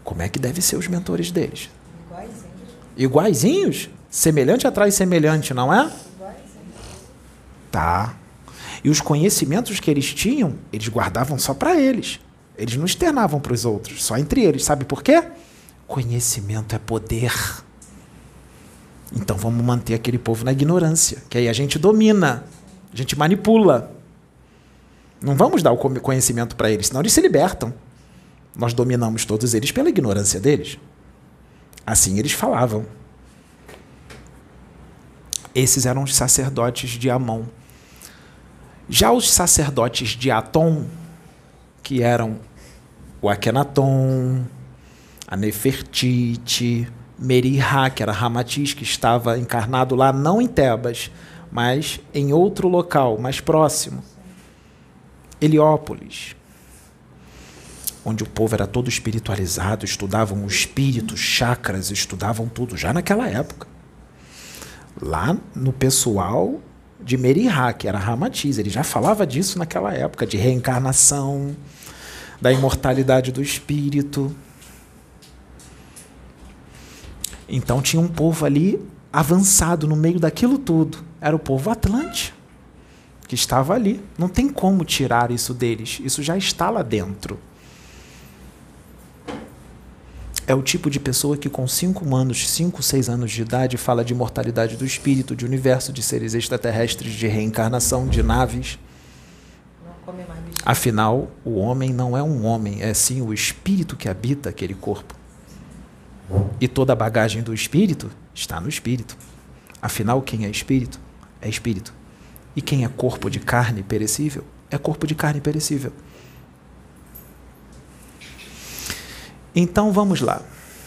Como é que devem ser os mentores deles? Iguaizinhos. Iguaizinhos? Semelhante atrai semelhante, não é? Iguaizinhos. Tá. E os conhecimentos que eles tinham, eles guardavam só para eles. Eles não externavam para os outros, só entre eles. Sabe por quê? Conhecimento é poder. Então vamos manter aquele povo na ignorância, que aí a gente domina, a gente manipula. Não vamos dar o conhecimento para eles, senão eles se libertam. Nós dominamos todos eles pela ignorância deles. Assim eles falavam. Esses eram os sacerdotes de Amon. Já os sacerdotes de Atom, que eram o Akenaton, a Nefertiti, Merihá, que era Ramatiz, que estava encarnado lá não em Tebas, mas em outro local, mais próximo. Heliópolis, onde o povo era todo espiritualizado, estudavam o espírito, chakras, estudavam tudo, já naquela época. Lá no pessoal de Merihá, que era Ramatiz, ele já falava disso naquela época, de reencarnação, da imortalidade do espírito. Então tinha um povo ali avançado no meio daquilo tudo. Era o povo Atlante, que estava ali. Não tem como tirar isso deles. Isso já está lá dentro. É o tipo de pessoa que com cinco anos, cinco, seis anos de idade fala de imortalidade do espírito, de universo, de seres extraterrestres, de reencarnação, de naves. Não come mais bicho. Afinal, o homem não é um homem, é sim o espírito que habita aquele corpo. E toda a bagagem do espírito está no espírito. Afinal, quem é espírito? É espírito. E quem é corpo de carne perecível? É corpo de carne perecível. Então, vamos lá.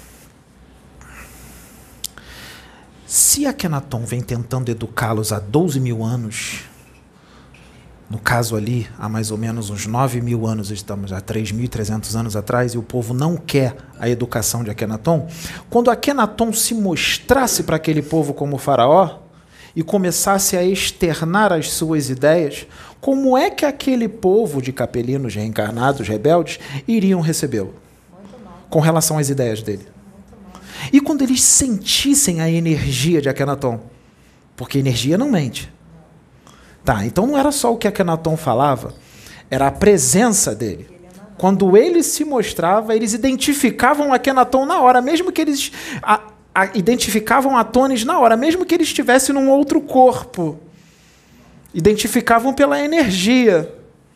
Se Akenaton vem tentando educá-los há doze mil anos, no caso ali, há mais ou menos uns nove mil anos, estamos há três mil e trezentos anos atrás, e o povo não quer a educação de Akenaton, quando Akenaton se mostrasse para aquele povo como faraó e começasse a externar as suas ideias, como é que aquele povo de capelinos reencarnados, rebeldes, iriam recebê-lo com relação às ideias dele? E quando eles sentissem a energia de Akenaton? Porque energia não mente. Tá, então não era só o que Akenaton falava, era a presença dele. Quando ele se mostrava, eles identificavam Akenaton na hora, mesmo que eles a, a, identificavam Atones na hora, mesmo que ele estivesse num outro corpo. Identificavam pela energia.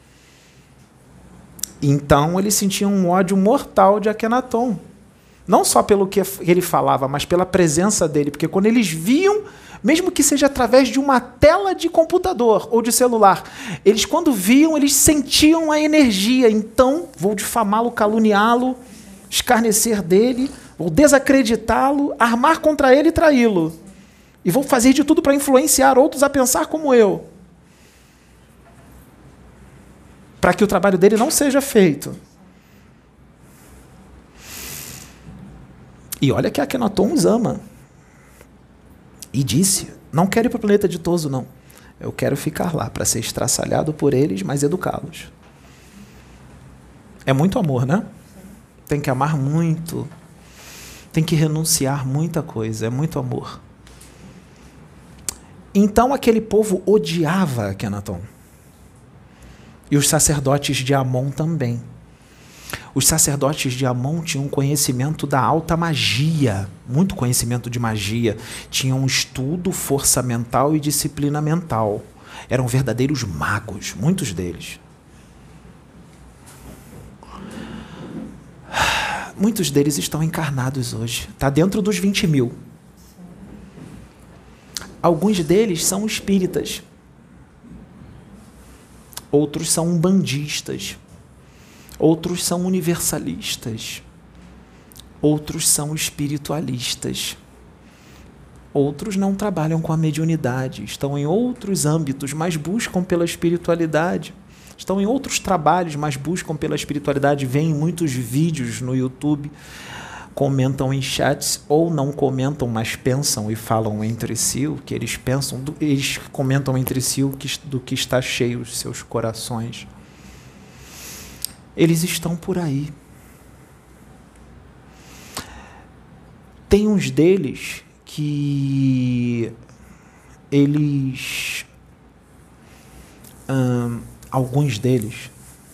Então eles sentiam um ódio mortal de Akenaton. Não só pelo que ele falava, mas pela presença dele. Porque quando eles viam, mesmo que seja através de uma tela de computador ou de celular, eles quando viam, eles sentiam a energia. Então, vou difamá-lo, caluniá-lo, escarnecer dele, vou desacreditá-lo, armar contra ele e traí-lo. E vou fazer de tudo para influenciar outros a pensar como eu. Para que o trabalho dele não seja feito. E olha que Akenaton os ama. E disse, não quero ir para o planeta ditoso, não. Eu quero ficar lá para ser estraçalhado por eles, mas educá-los. É muito amor, né? Tem que amar muito. Tem que renunciar muita coisa. É muito amor. Então aquele povo odiava Akenaton. E os sacerdotes de Amon também. Os sacerdotes de Amon tinham conhecimento da alta magia, muito conhecimento de magia. Tinham estudo, força mental e disciplina mental. Eram verdadeiros magos, muitos deles. Muitos deles estão encarnados hoje. Está dentro dos vinte mil. Alguns deles são espíritas. Outros são umbandistas. Outros são universalistas. Outros são espiritualistas. Outros não trabalham com a mediunidade, estão em outros âmbitos, mas buscam pela espiritualidade. Estão em outros trabalhos, mas buscam pela espiritualidade. Vêm muitos vídeos no YouTube, comentam em chats, ou não comentam, mas pensam e falam entre si o que eles pensam. Eles comentam entre si o que, do que está cheio os seus corações. Eles estão por aí. Tem uns deles que eles, hum, alguns deles,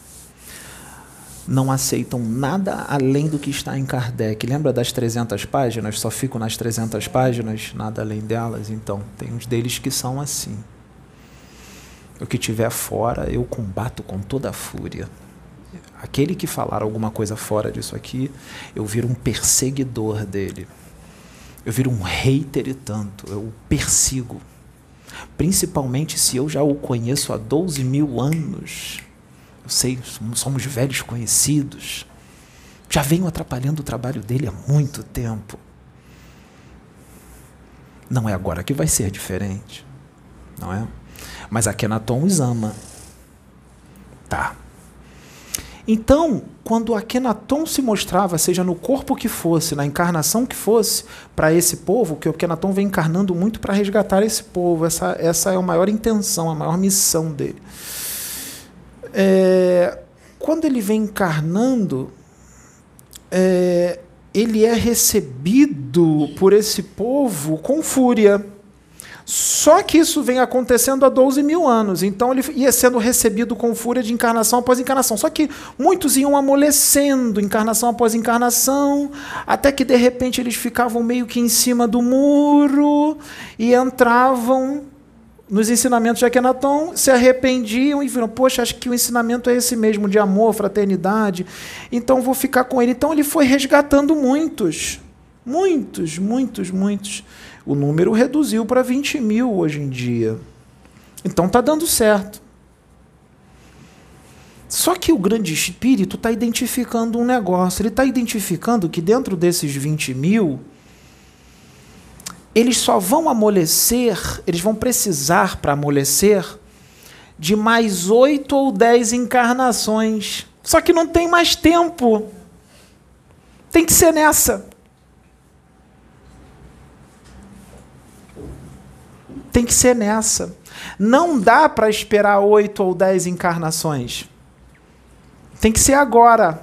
não aceitam nada além do que está em Kardec. Lembra das trezentas páginas? Só fico nas trezentas páginas, nada além delas. Então, tem uns deles que são assim. O que tiver fora, eu combato com toda a fúria. Aquele que falar alguma coisa fora disso aqui, eu viro um perseguidor dele. Eu viro um hater e tanto. Eu o persigo. Principalmente se eu já o conheço há doze mil anos. Eu sei, somos velhos conhecidos. Já venho atrapalhando o trabalho dele há muito tempo. Não é agora que vai ser diferente. Não é? Mas Akhenaton os ama. Tá. Então, quando Akhenaton se mostrava, seja no corpo que fosse, na encarnação que fosse, para esse povo, que o Akhenaton vem encarnando muito para resgatar esse povo. Essa, essa é a maior intenção, a maior missão dele. É, quando ele vem encarnando, é, ele é recebido por esse povo com fúria. Só que isso vem acontecendo há doze mil anos. Então ele ia sendo recebido com fúria de encarnação após encarnação. Só que muitos iam amolecendo, encarnação após encarnação, até que de repente eles ficavam meio que em cima do muro e entravam nos ensinamentos de Akhenaton, se arrependiam e viram, poxa, acho que o ensinamento é esse mesmo, de amor, fraternidade, então vou ficar com ele. Então ele foi resgatando muitos, muitos, muitos, muitos. O número reduziu para vinte mil hoje em dia. Então está dando certo. Só que o grande espírito está identificando um negócio. Ele está identificando que dentro desses vinte mil, eles só vão amolecer, eles vão precisar, para amolecer, de mais oito ou dez encarnações. Só que não tem mais tempo. Tem que ser nessa. Tem que ser nessa. Não dá para esperar oito ou dez encarnações. Tem que ser agora.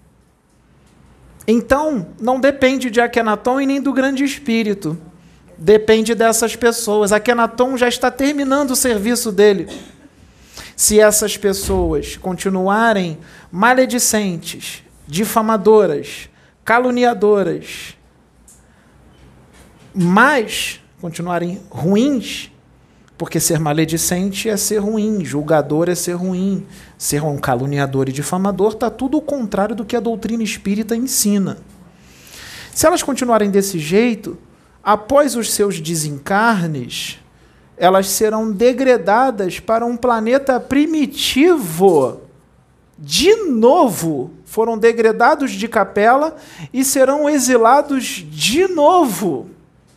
Então, não depende de Akhenaton e nem do grande espírito. Depende dessas pessoas. Akhenaton já está terminando o serviço dele. Se essas pessoas continuarem maledicentes, difamadoras, caluniadoras, mas continuarem ruins, porque ser maledicente é ser ruim, julgador é ser ruim, ser um caluniador e difamador está tudo o contrário do que a doutrina espírita ensina. Se elas continuarem desse jeito, após os seus desencarnes, elas serão degradadas para um planeta primitivo. De novo, foram degradados de capela e serão exilados de novo.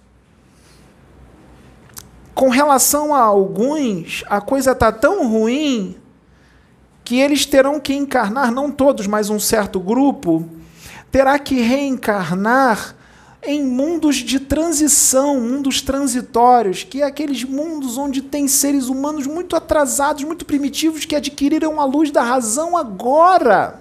Com relação a alguns, a coisa está tão ruim que eles terão que encarnar, não todos, mas um certo grupo, terá que reencarnar em mundos de transição, mundos transitórios, que é aqueles mundos onde tem seres humanos muito atrasados, muito primitivos, que adquiriram a luz da razão agora.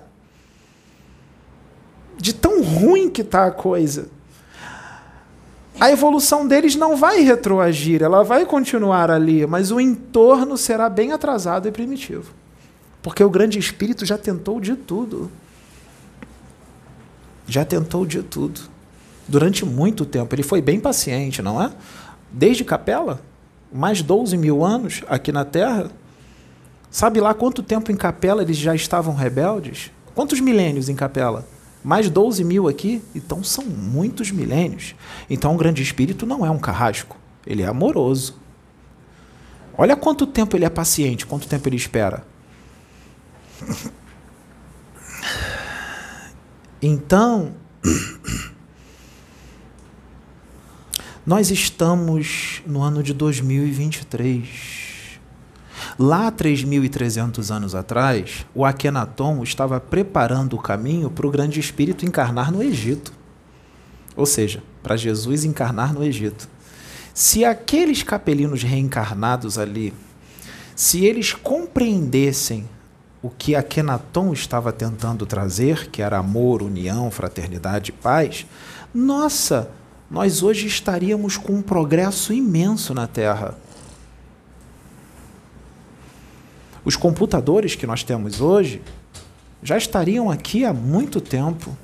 De tão ruim que está a coisa. A evolução deles não vai retroagir, ela vai continuar ali, mas o entorno será bem atrasado e primitivo. Porque o grande espírito já tentou de tudo. Já tentou de tudo. Durante muito tempo. Ele foi bem paciente, não é? Desde Capela, mais doze mil anos aqui na Terra. Sabe lá quanto tempo em Capela eles já estavam rebeldes? Quantos milênios em Capela? Mais doze mil aqui? Então são muitos milênios. Então o grande espírito não é um carrasco. Ele é amoroso. Olha quanto tempo ele é paciente, quanto tempo ele espera. Então, nós estamos no ano de dois mil e vinte e três. Lá, três mil e trezentos anos atrás, o Akhenaton estava preparando o caminho para o grande espírito encarnar no Egito. Ou seja, para Jesus encarnar no Egito. Se aqueles capelinos reencarnados ali, se eles compreendessem o que Akhenaton estava tentando trazer, que era amor, união, fraternidade e paz, nossa, nós hoje estaríamos com um progresso imenso na Terra. Os computadores que nós temos hoje já estariam aqui há muito tempo.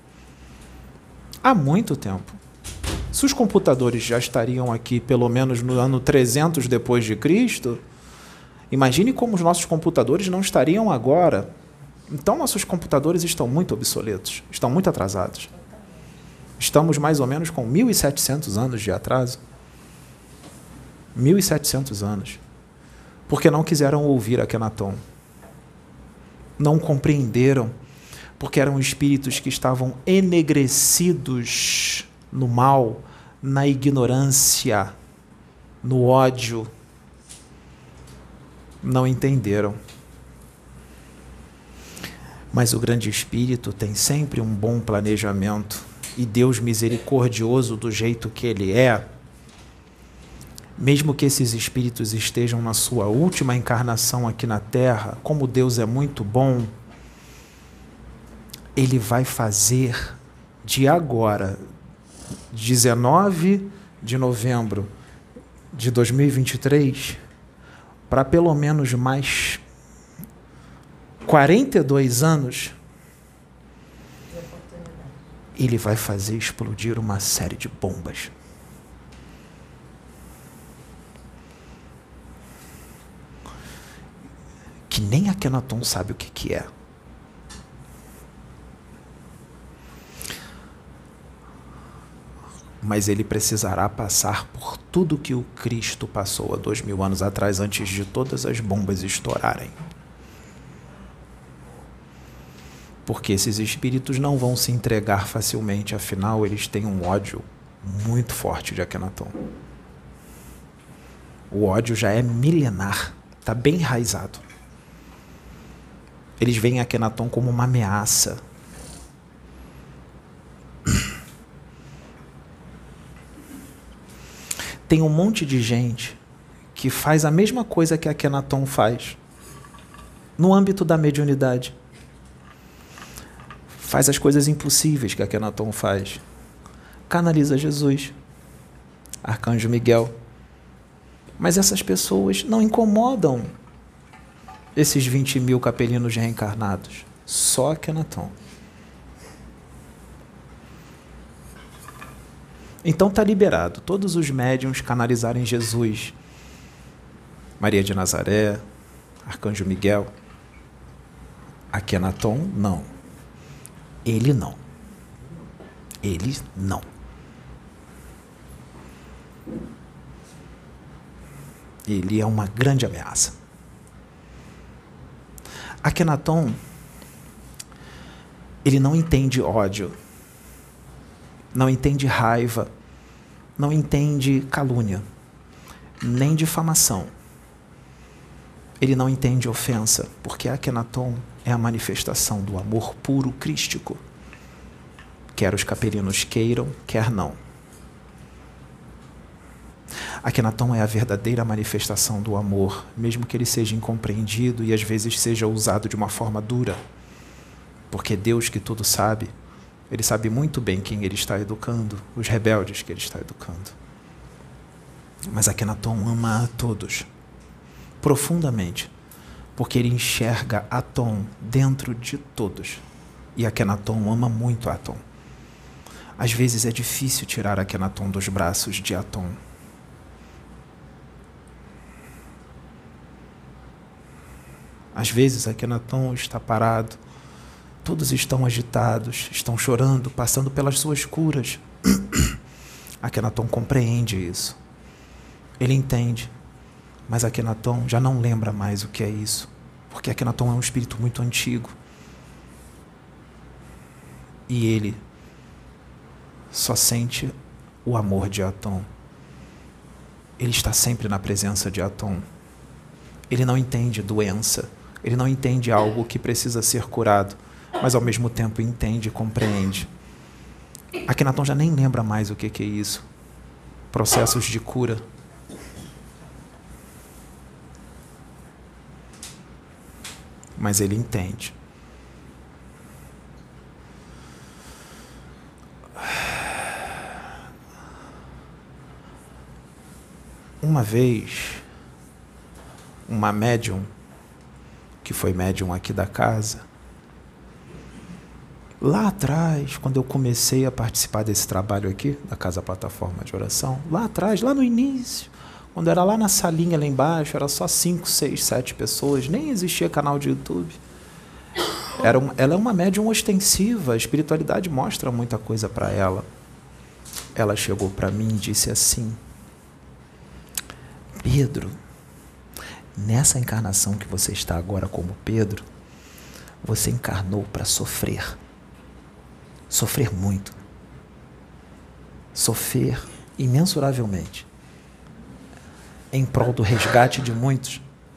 Há muito tempo. Se os computadores já estariam aqui pelo menos no ano trezentos depois de Cristo, imagine como os nossos computadores não estariam agora. Então, nossos computadores estão muito obsoletos, estão muito atrasados. Estamos mais ou menos com mil e setecentos anos de atraso. mil e setecentos anos. Porque não quiseram ouvir Akenaton. Não compreenderam, porque eram espíritos que estavam enegrecidos no mal, na ignorância, no ódio. Não entenderam. Mas o grande espírito tem sempre um bom planejamento, e Deus misericordioso do jeito que Ele é, mesmo que esses espíritos estejam na sua última encarnação aqui na Terra, como Deus é muito bom, Ele vai fazer de agora, dezenove de novembro de dois mil e vinte e três, para pelo menos mais quarenta e dois anos, Ele vai fazer explodir uma série de bombas. Que nem Akenaton sabe o que, que é. Mas ele precisará passar por tudo que o Cristo passou há dois mil anos atrás, antes de todas as bombas estourarem. Porque esses espíritos não vão se entregar facilmente, afinal, eles têm um ódio muito forte de Akenaton. O ódio já é milenar, está bem enraizado. Eles veem Akenaton como uma ameaça. Tem um monte de gente que faz a mesma coisa que Akenaton faz, no âmbito da mediunidade. Faz as coisas impossíveis que Akenaton faz. Canaliza Jesus, Arcanjo Miguel. Mas essas pessoas não incomodam esses vinte mil capelinos reencarnados. Só Akenaton. Então está liberado todos os médiuns canalizarem Jesus, Maria de Nazaré, Arcanjo Miguel. Akenaton, não. Ele não. Ele não. Ele é uma grande ameaça. Akenaton, ele não entende ódio, não entende raiva, não entende calúnia, nem difamação. Ele não entende ofensa, porque Akenaton é a manifestação do amor puro crístico. Quer os capelinos queiram, quer não. Akenaton é a verdadeira manifestação do amor, mesmo que ele seja incompreendido e às vezes seja usado de uma forma dura. Porque Deus, que tudo sabe, Ele sabe muito bem quem Ele está educando, os rebeldes que Ele está educando. Mas Akenaton ama a todos, profundamente, porque ele enxerga Aton dentro de todos. E Akenaton ama muito Aton. Às vezes é difícil tirar Akenaton dos braços de Aton. Às vezes Akenaton está parado, todos estão agitados, estão chorando, passando pelas suas curas. Akenaton compreende isso. Ele entende. Mas Akenaton já não lembra mais o que é isso, porque Akenaton é um espírito muito antigo. E ele só sente o amor de Aton. Ele está sempre na presença de Aton. Ele não entende doença, ele não entende algo que precisa ser curado, mas ao mesmo tempo entende e compreende. Akenaton já nem lembra mais o que é isso. Processos de cura. Mas ele entende. Uma vez, uma médium, que foi médium aqui da casa, lá atrás, quando eu comecei a participar desse trabalho aqui, da Casa Plataforma de Oração, lá atrás, lá no início, quando era lá na salinha lá embaixo, era só cinco, seis, sete pessoas, nem existia canal de YouTube. Era um, ela é uma médium ostensiva, a espiritualidade mostra muita coisa para ela. Ela chegou para mim e disse assim: Pedro, nessa encarnação que você está agora como Pedro, você encarnou para sofrer. Sofrer muito. Sofrer imensuravelmente. Em prol do resgate de muitos.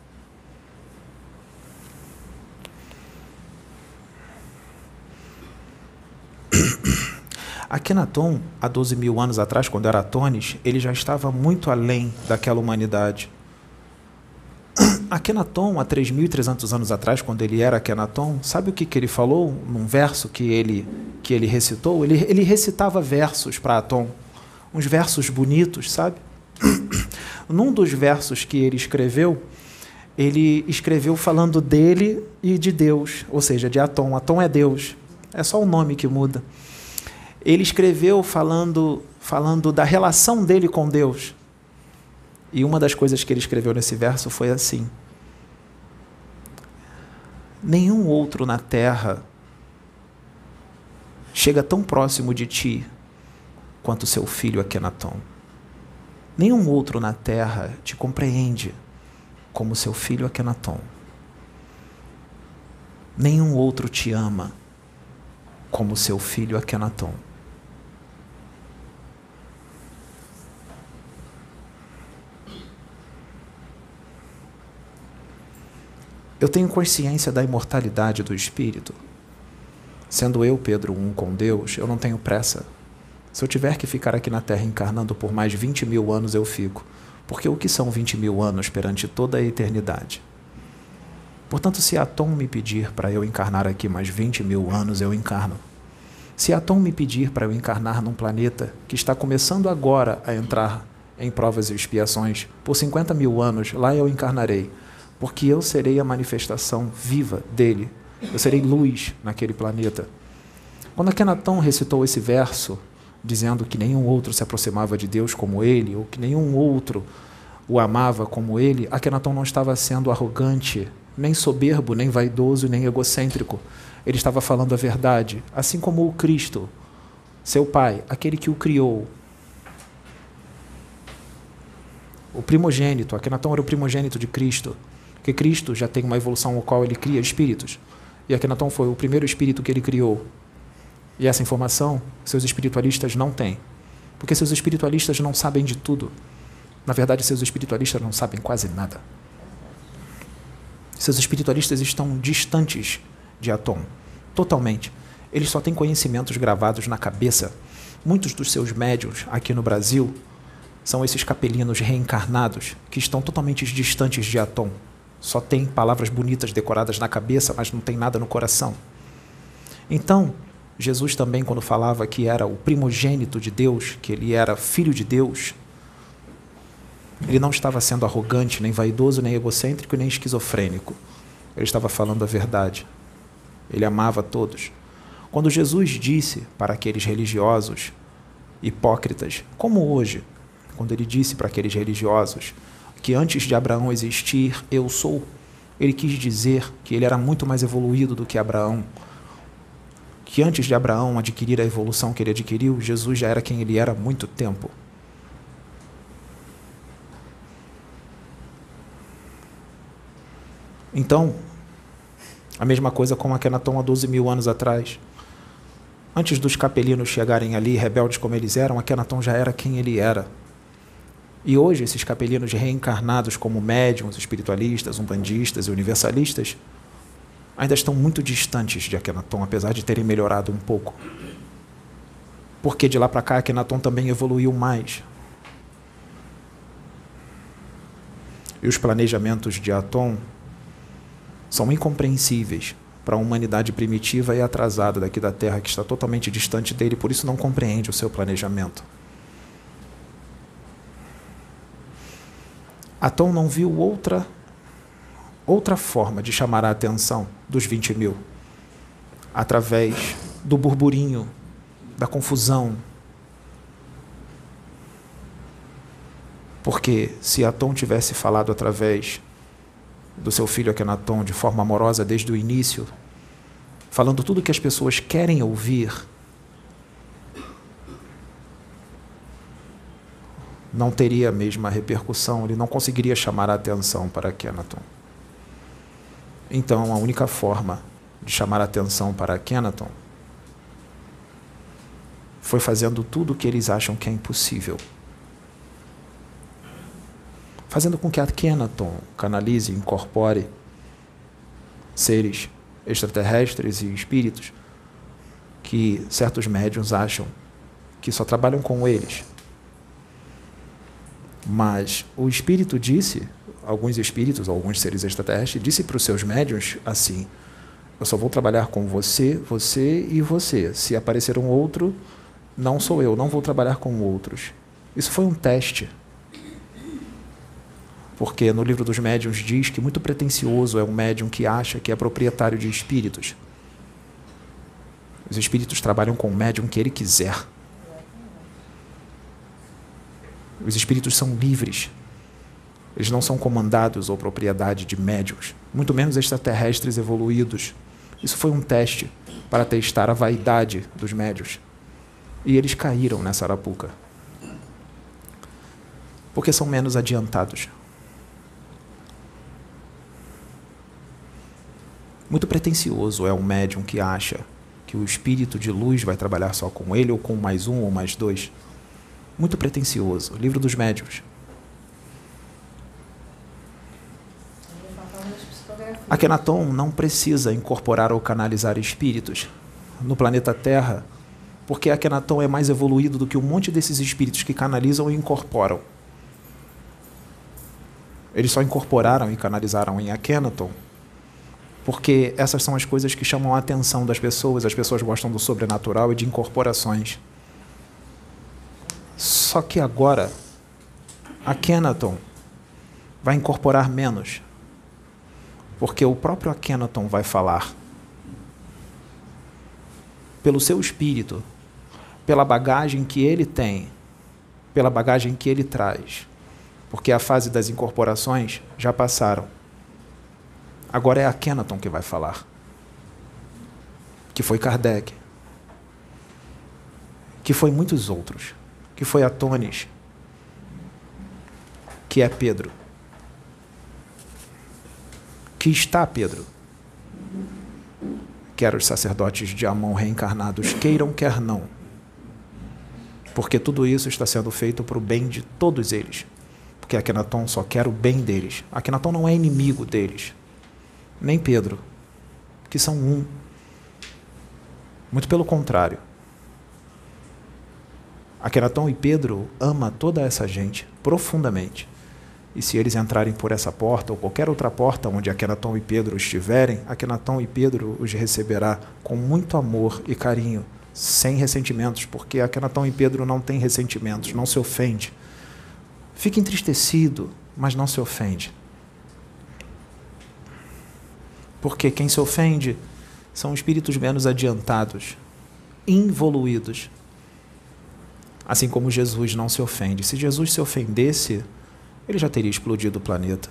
Akhenaton, há doze mil anos atrás, quando era Atones, ele já estava muito além daquela humanidade. Akhenaton, há três mil e trezentos anos atrás, quando ele era Akhenaton, sabe o que, que ele falou num verso que ele, que ele recitou? Ele, ele recitava versos para Aton, uns versos bonitos, sabe? Num dos versos que ele escreveu, ele escreveu falando dele e de Deus, ou seja, de Aton. Aton é Deus, é só o nome que muda. Ele escreveu falando, falando da relação dele com Deus. E uma das coisas que ele escreveu nesse verso foi assim: nenhum outro na terra chega tão próximo de ti quanto seu filho Akhenaton. Nenhum outro na terra te compreende como seu filho Akhenaton. Nenhum outro te ama como seu filho Akhenaton. Eu tenho consciência da imortalidade do espírito. Sendo eu, Pedro, um com Deus, eu não tenho pressa. Se eu tiver que ficar aqui na Terra encarnando por mais vinte mil anos, eu fico. Porque o que são vinte mil anos perante toda a eternidade? Portanto, se Aton me pedir para eu encarnar aqui mais vinte mil anos, eu encarno. Se Aton me pedir para eu encarnar num planeta que está começando agora a entrar em provas e expiações, por cinquenta mil anos, lá eu encarnarei. Porque eu serei a manifestação viva dele. Eu serei luz naquele planeta. Quando Akhenaton recitou esse verso, dizendo que nenhum outro se aproximava de Deus como ele, ou que nenhum outro o amava como ele, Akhenaton não estava sendo arrogante, nem soberbo, nem vaidoso, nem egocêntrico. Ele estava falando a verdade, assim como o Cristo, seu pai, aquele que o criou. O primogênito, Akhenaton era o primogênito de Cristo, porque Cristo já tem uma evolução ao qual ele cria espíritos. E Akhenaton foi o primeiro espírito que ele criou. E essa informação seus espiritualistas não têm. Porque seus espiritualistas não sabem de tudo. Na verdade, seus espiritualistas não sabem quase nada. Seus espiritualistas estão distantes de Aton. Totalmente. Eles só têm conhecimentos gravados na cabeça. Muitos dos seus médiuns aqui no Brasil são esses capelinos reencarnados que estão totalmente distantes de Aton. Só tem palavras bonitas decoradas na cabeça, mas não tem nada no coração. Então, Jesus também, quando falava que era o primogênito de Deus, que ele era filho de Deus, ele não estava sendo arrogante, nem vaidoso, nem egocêntrico, nem esquizofrênico. Ele estava falando a verdade. Ele amava todos. Quando Jesus disse para aqueles religiosos hipócritas, como hoje, quando ele disse para aqueles religiosos que antes de Abraão existir, eu sou, ele quis dizer que ele era muito mais evoluído do que Abraão, que antes de Abraão adquirir a evolução que ele adquiriu, Jesus já era quem ele era há muito tempo. Então, a mesma coisa com Akhenaton há doze mil anos atrás. Antes dos capelinos chegarem ali, rebeldes como eles eram, Akhenaton já era quem ele era. E hoje, esses capelinos reencarnados como médiuns, espiritualistas, umbandistas e universalistas ainda estão muito distantes de Akhenaton, apesar de terem melhorado um pouco. Porque de lá para cá, Akhenaton também evoluiu mais. E os planejamentos de Aton são incompreensíveis para a humanidade primitiva e atrasada daqui da Terra, que está totalmente distante dele, por isso não compreende o seu planejamento. Atom não viu outra, outra forma de chamar a atenção dos vinte mil, através do burburinho, da confusão. Porque se Atom tivesse falado através do seu filho Akhenaton de forma amorosa desde o início, falando tudo o que as pessoas querem ouvir, não teria a mesma repercussão, ele não conseguiria chamar a atenção para Akhenaton. Então, a única forma de chamar a atenção para Akhenaton foi fazendo tudo o que eles acham que é impossível. Fazendo com que Akhenaton canalize e incorpore seres extraterrestres e espíritos que certos médiuns acham que só trabalham com eles. Mas o espírito disse, alguns espíritos, alguns seres extraterrestres, disse para os seus médiuns assim: eu só vou trabalhar com você, você e você. Se aparecer um outro, não sou eu, não vou trabalhar com outros. Isso foi um teste. Porque no livro dos médiuns diz que muito pretensioso é um médium que acha que é proprietário de espíritos. Os espíritos trabalham com o médium que ele quiser. Os espíritos são livres. Eles não são comandados ou propriedade de médiuns, muito menos extraterrestres evoluídos. Isso foi um teste para testar a vaidade dos médiuns. E eles caíram nessa arapuca. Porque são menos adiantados. Muito pretensioso é um médium que acha que o espírito de luz vai trabalhar só com ele ou com mais um ou mais dois. Muito pretensioso. Livro dos Médiuns. Akhenaton não precisa incorporar ou canalizar espíritos no planeta Terra, porque Akhenaton é mais evoluído do que um monte desses espíritos que canalizam e incorporam. Eles só incorporaram e canalizaram em Akhenaton porque essas são as coisas que chamam a atenção das pessoas. As pessoas gostam do sobrenatural e de incorporações. Só que agora, Akhenaton vai incorporar menos, porque o próprio Akhenaton vai falar. Pelo seu espírito, pela bagagem que ele tem, pela bagagem que ele traz, porque a fase das incorporações já passaram. Agora é Akhenaton que vai falar, que foi Kardec, que foi muitos outros, que foi Atones, que é Pedro, que está Pedro, quer os sacerdotes de Amon reencarnados queiram, quer não, porque tudo isso está sendo feito para o bem de todos eles, porque Akhenaton só quer o bem deles. Akhenaton não é inimigo deles, nem Pedro, que são um. Muito pelo contrário. Akhenaton e Pedro ama toda essa gente profundamente. E se eles entrarem por essa porta ou qualquer outra porta onde Akhenaton e Pedro estiverem, Akhenaton e Pedro os receberá com muito amor e carinho, sem ressentimentos, porque Akhenaton e Pedro não têm ressentimentos, não se ofende. Fica entristecido, mas não se ofende. Porque quem se ofende são espíritos menos adiantados, involuídos. Assim como Jesus não se ofende. Se Jesus se ofendesse, ele já teria explodido o planeta.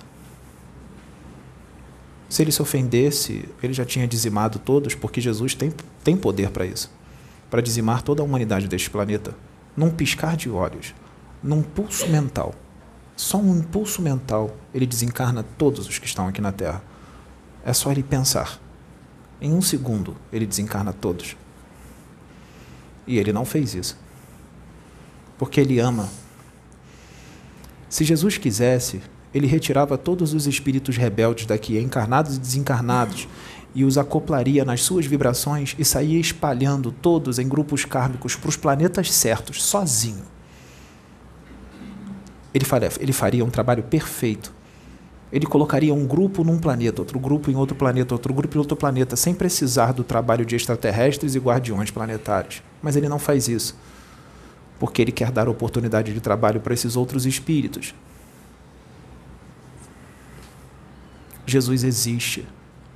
Se ele se ofendesse, ele já tinha dizimado todos, porque Jesus tem, tem poder para isso, para dizimar toda a humanidade deste planeta, num piscar de olhos, num pulso mental. Só um impulso mental, ele desencarna todos os que estão aqui na Terra. É só ele pensar. Em um segundo, ele desencarna todos. E ele não fez isso. Porque ele ama. Se Jesus quisesse, ele retirava todos os espíritos rebeldes daqui, encarnados e desencarnados, e os acoplaria nas suas vibrações e saía espalhando todos em grupos kármicos para os planetas certos, sozinho. Ele faria, ele faria um trabalho perfeito. Ele colocaria um grupo num planeta, outro grupo em outro planeta, outro grupo em outro planeta, sem precisar do trabalho de extraterrestres e guardiões planetários. Mas ele não faz isso, porque ele quer dar oportunidade de trabalho para esses outros espíritos. Jesus existe.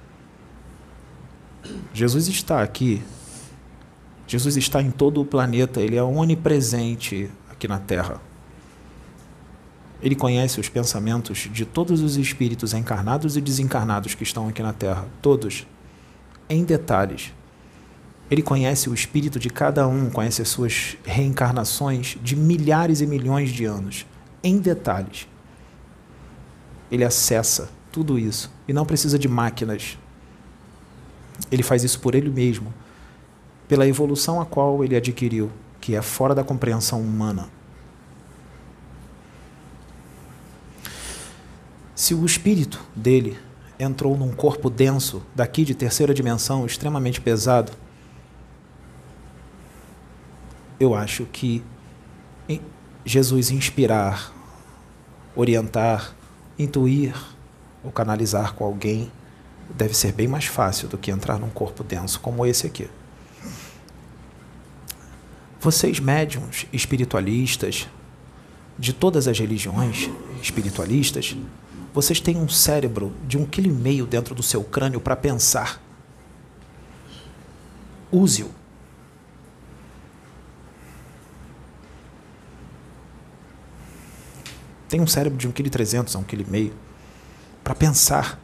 Jesus está aqui. Jesus está em todo o planeta. Ele é onipresente aqui na Terra. Ele conhece os pensamentos de todos os espíritos encarnados e desencarnados que estão aqui na Terra. Todos. Em detalhes. Ele conhece o espírito de cada um, conhece as suas reencarnações de milhares e milhões de anos. Em detalhes. Ele acessa tudo isso e não precisa de máquinas. Ele faz isso por ele mesmo, pela evolução a qual ele adquiriu, que é fora da compreensão humana. Se o espírito dele entrou num corpo denso, daqui de terceira dimensão, extremamente pesado, eu acho que Jesus inspirar, orientar, intuir ou canalizar com alguém deve ser bem mais fácil do que entrar num corpo denso como esse aqui. Vocês médiuns espiritualistas, de todas as religiões espiritualistas, vocês têm um cérebro de um quilo e meio dentro do seu crânio para pensar. Use-o. Tem um cérebro de um quilo e trezentos a um quilo e meio para pensar.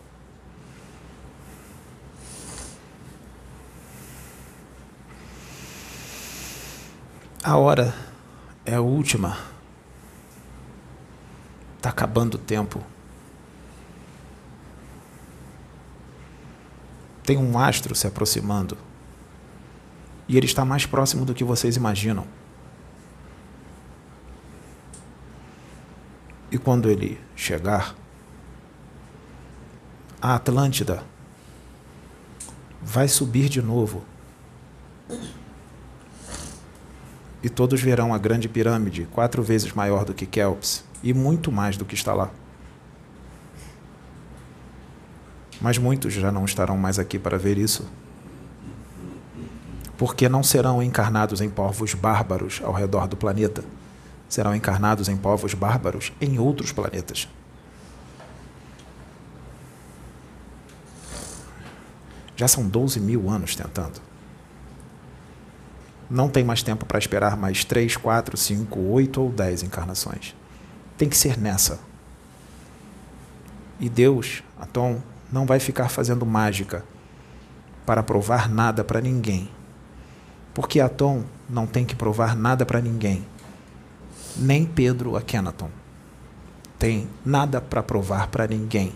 A hora é a última. Está acabando o tempo. Tem um astro se aproximando. E ele está mais próximo do que vocês imaginam. E quando ele chegar, a Atlântida vai subir de novo. E todos verão a grande pirâmide, quatro vezes maior do que Kelps, e muito mais do que está lá. Mas muitos já não estarão mais aqui para ver isso, porque não serão encarnados em povos bárbaros ao redor do planeta, serão encarnados em povos bárbaros em outros planetas. Já são doze mil anos tentando. Não tem mais tempo para esperar mais três, quatro, cinco, oito ou dez encarnações. Tem que ser nessa. E Deus, Atom, não vai ficar fazendo mágica para provar nada para ninguém. Porque Atom não tem que provar nada para ninguém. Nem Pedro Akhenaton tem nada para provar para ninguém.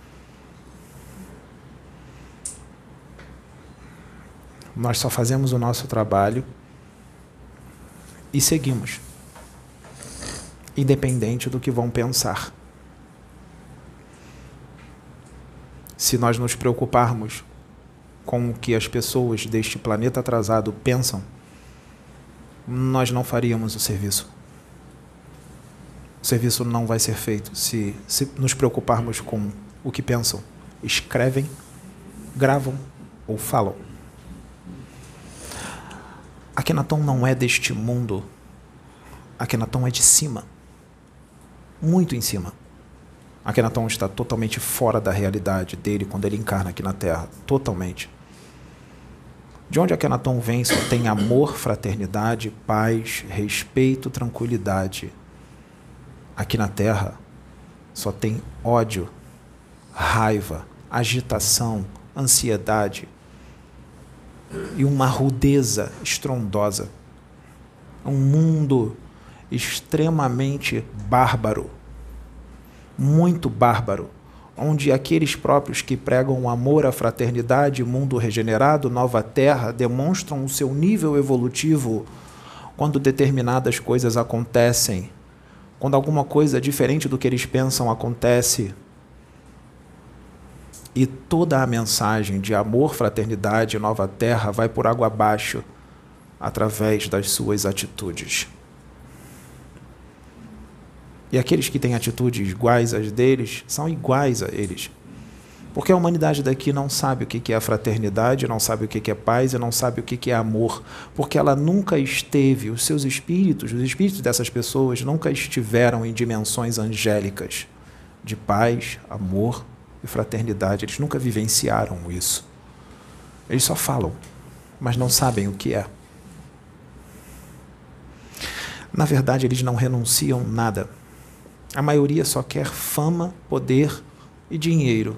Nós só fazemos o nosso trabalho e seguimos, independente do que vão pensar. Se nós nos preocuparmos com o que as pessoas deste planeta atrasado pensam, nós não faríamos o serviço. O serviço não vai ser feito se, se nos preocuparmos com o que pensam, escrevem, gravam ou falam. Akhenaton não é deste mundo. Akhenaton é de cima. Muito em cima. Akhenaton está totalmente fora da realidade dele quando ele encarna aqui na Terra. Totalmente. De onde Akhenaton vem só tem amor, fraternidade, paz, respeito, tranquilidade. Aqui na Terra só tem ódio, raiva, agitação, ansiedade e uma rudeza estrondosa. Um mundo extremamente bárbaro, muito bárbaro, onde aqueles próprios que pregam o amor, a fraternidade, mundo regenerado, nova terra, demonstram o seu nível evolutivo quando determinadas coisas acontecem, quando alguma coisa diferente do que eles pensam acontece. E toda a mensagem de amor, fraternidade, nova terra vai por água abaixo através das suas atitudes. E aqueles que têm atitudes iguais às deles são iguais a eles. Porque a humanidade daqui não sabe o que é fraternidade, não sabe o que é paz e não sabe o que é amor. Porque ela nunca esteve, os seus espíritos, os espíritos dessas pessoas nunca estiveram em dimensões angélicas de paz, amor e fraternidade. Eles nunca vivenciaram isso. Eles só falam, mas não sabem o que é. Na verdade, eles não renunciam nada. A maioria só quer fama, poder e dinheiro.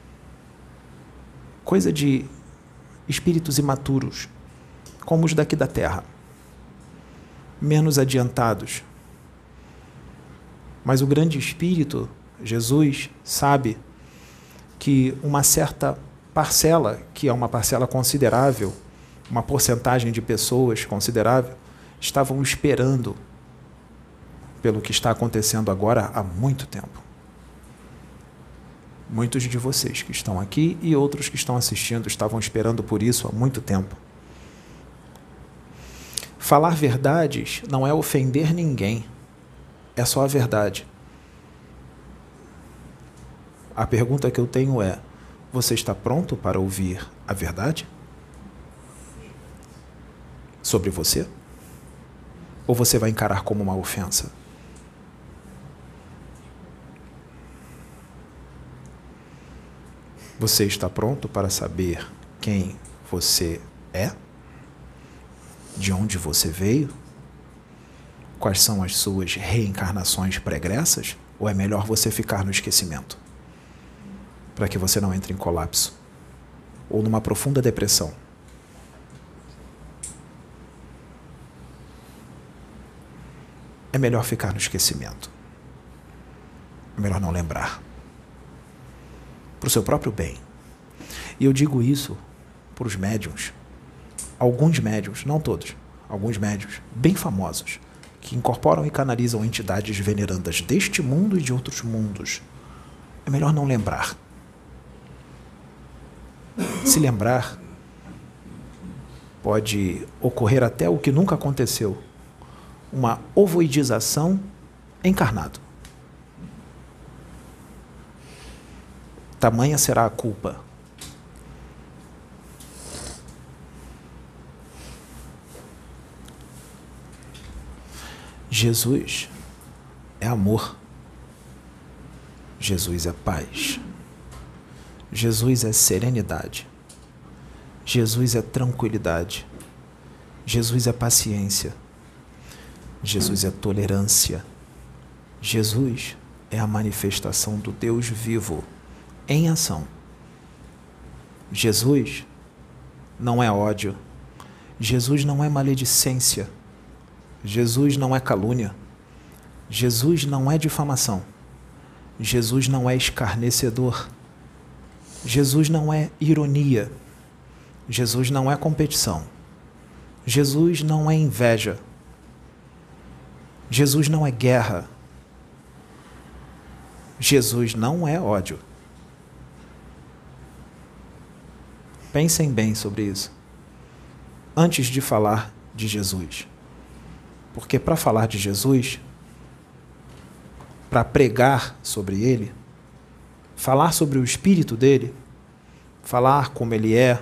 Coisa de espíritos imaturos, como os daqui da Terra. Menos adiantados. Mas o grande espírito, Jesus, sabe que uma certa parcela, que é uma parcela considerável, uma porcentagem de pessoas considerável, estavam esperando pelo que está acontecendo agora há muito tempo. Muitos de vocês que estão aqui e outros que estão assistindo estavam esperando por isso há muito tempo. Falar verdades não é ofender ninguém, é só a verdade. A pergunta que eu tenho é: você está pronto para ouvir a verdade? Sobre você? Ou você vai encarar como uma ofensa? Você está pronto para saber quem você é? De onde você veio? Quais são as suas reencarnações pregressas? Ou é melhor você ficar no esquecimento? Para que você não entre em colapso ou numa profunda depressão. É melhor ficar no esquecimento. É melhor não lembrar. Para o seu próprio bem. E eu digo isso para os médiuns. Alguns médiuns, não todos, alguns médiuns bem famosos, que incorporam e canalizam entidades venerandas deste mundo e de outros mundos. É melhor não lembrar. Se lembrar, pode ocorrer até o que nunca aconteceu. Uma ovoidização encarnado. Tamanha será a culpa. Jesus é amor. Jesus é paz. Jesus é serenidade. Jesus é tranquilidade. Jesus é paciência. Jesus é tolerância. Jesus é a manifestação do Deus vivo em ação. Jesus não é ódio. Jesus não é maledicência. Jesus não é calúnia. Jesus não é difamação. Jesus não é escarnecedor. Jesus não é ironia. Jesus não é competição. Jesus não é inveja. Jesus não é guerra. Jesus não é ódio. Pensem bem sobre isso, antes de falar de Jesus. Porque para falar de Jesus, para pregar sobre Ele, falar sobre o Espírito dele, falar como Ele é,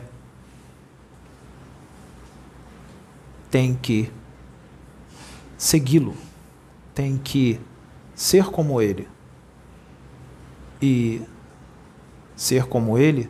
tem que segui-lo, tem que ser como Ele. E ser como Ele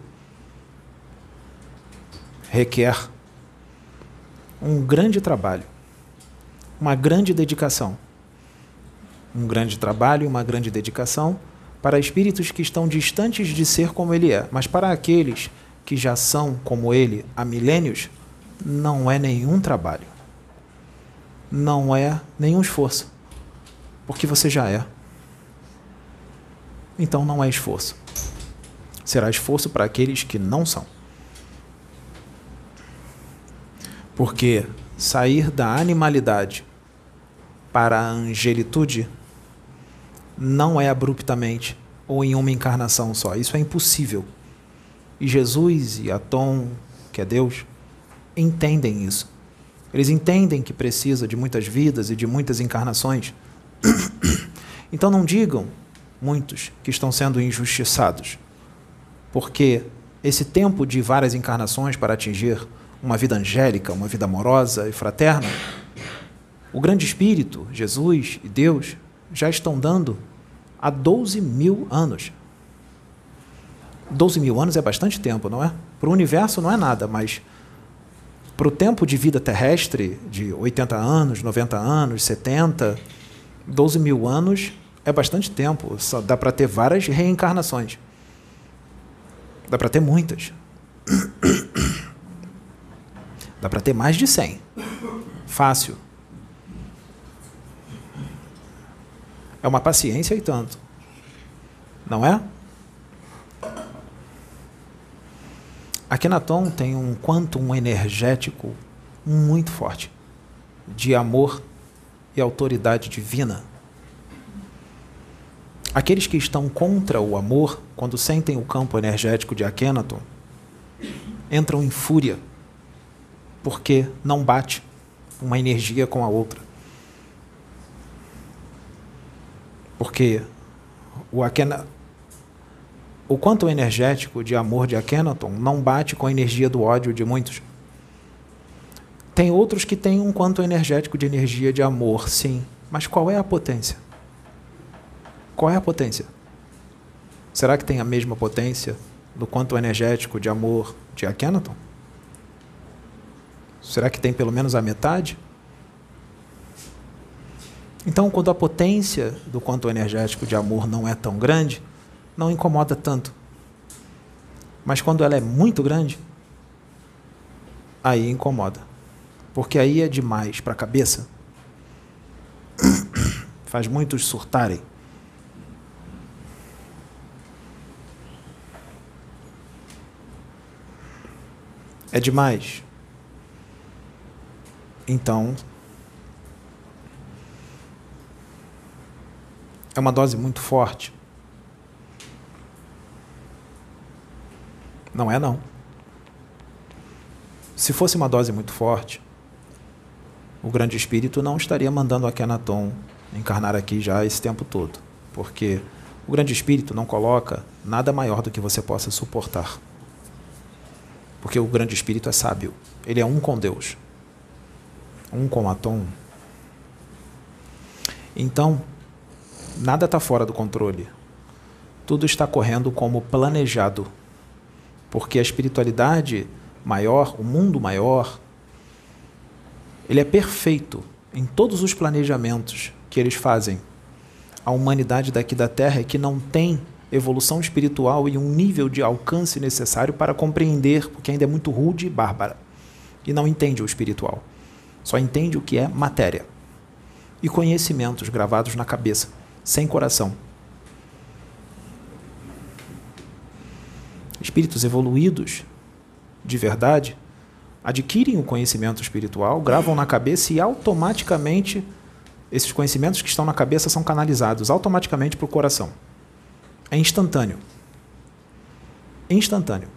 requer um grande trabalho, uma grande dedicação. Um grande trabalho e uma grande dedicação para espíritos que estão distantes de ser como Ele é. Mas para aqueles que já são como Ele há milênios, não é nenhum trabalho. Não é nenhum esforço. Porque você já é. Então não é esforço. Será esforço para aqueles que não são. Porque sair da animalidade para a angelitude não é abruptamente ou em uma encarnação só. Isso é impossível. E Jesus e Atom, que é Deus, entendem isso. Eles entendem que precisa de muitas vidas e de muitas encarnações. Então não digam, muitos, que estão sendo injustiçados, porque esse tempo de várias encarnações para atingir uma vida angélica, uma vida amorosa e fraterna, o grande Espírito, Jesus e Deus, já estão dando há doze mil anos. doze mil anos é bastante tempo, não é? Para o universo não é nada, mas para o tempo de vida terrestre, de oitenta anos, noventa anos, setenta, doze mil anos é bastante tempo. Só dá para ter várias reencarnações. Dá para ter muitas. Dá para ter mais de cem. Fácil. É uma paciência e tanto. Não é? Akhenaton tem um quantum energético muito forte, de amor e autoridade divina. Aqueles que estão contra o amor, quando sentem o campo energético de Akhenaton, entram em fúria, porque não bate uma energia com a outra. Porque o Akhenaton, o quanto energético de amor de Akhenaton não bate com a energia do ódio de muitos. Tem outros que têm um quanto energético de energia de amor, sim. Mas qual é a potência? Qual é a potência? Será que tem a mesma potência do quanto energético de amor de Akhenaton? Será que tem pelo menos a metade? Então, quando a potência do quanto energético de amor não é tão grande, não incomoda tanto. Mas quando ela é muito grande, aí incomoda. Porque aí é demais para a cabeça. Faz muitos surtarem. É demais. Então, é uma dose muito forte. Não é, não. Se fosse uma dose muito forte, o grande espírito não estaria mandando Akhenaton encarnar aqui já esse tempo todo, porque o grande espírito não coloca nada maior do que você possa suportar. Porque o grande espírito é sábio, ele é um com Deus, um com Atom. Então, nada está fora do controle. Tudo está correndo como planejado. Porque a espiritualidade maior, o mundo maior, ele é perfeito em todos os planejamentos que eles fazem. A humanidade daqui da Terra é que não tem evolução espiritual e um nível de alcance necessário para compreender, porque ainda é muito rude e bárbara. E não entende o espiritual. Só entende o que é matéria. E conhecimentos gravados na cabeça, sem coração. Espíritos evoluídos, de verdade, adquirem o conhecimento espiritual, gravam na cabeça e automaticamente esses conhecimentos que estão na cabeça são canalizados automaticamente para o coração. É instantâneo. Instantâneo.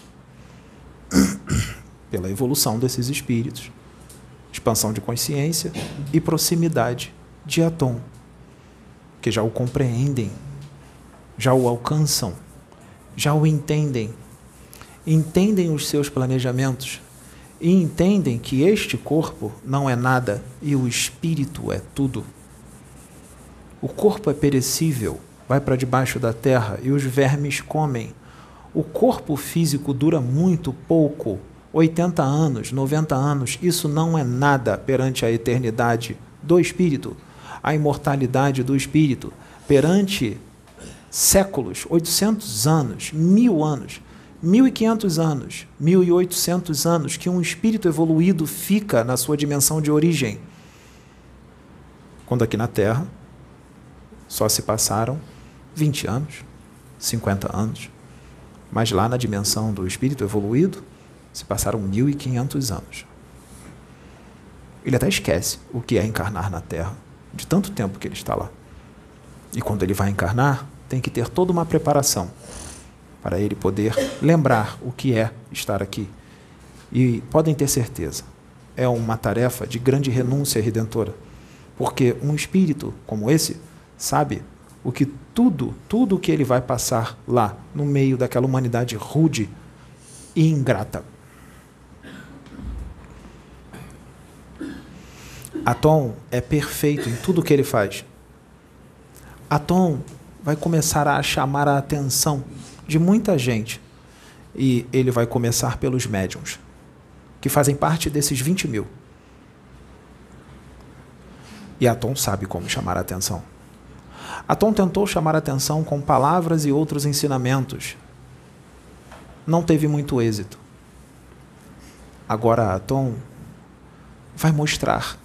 Pela evolução desses espíritos, expansão de consciência e proximidade de Atom, que já o compreendem, já o alcançam, já o entendem, entendem os seus planejamentos e entendem que este corpo não é nada e o espírito é tudo. O corpo é perecível, vai para debaixo da terra e os vermes comem. O corpo físico dura muito pouco, oitenta anos, noventa anos, isso não é nada perante a eternidade do espírito, a imortalidade do espírito, perante séculos, oitocentos anos, mil anos, mil e quinhentos anos, mil e oitocentos anos que um espírito evoluído fica na sua dimensão de origem. Quando aqui na Terra só se passaram vinte anos, cinquenta anos, mas lá na dimensão do espírito evoluído se passaram mil e quinhentos anos. Ele até esquece o que é encarnar na Terra, de tanto tempo que ele está lá. E quando ele vai encarnar, tem que ter toda uma preparação para ele poder lembrar o que é estar aqui. E podem ter certeza, é uma tarefa de grande renúncia redentora, porque um espírito como esse sabe o que tudo, tudo o que ele vai passar lá, no meio daquela humanidade rude e ingrata. Atom é perfeito em tudo o que ele faz. Atom vai começar a chamar a atenção de muita gente. E ele vai começar pelos médiuns, que fazem parte desses vinte mil. E Atom sabe como chamar a atenção. Atom tentou chamar a atenção com palavras e outros ensinamentos. Não teve muito êxito. Agora Atom vai mostrar.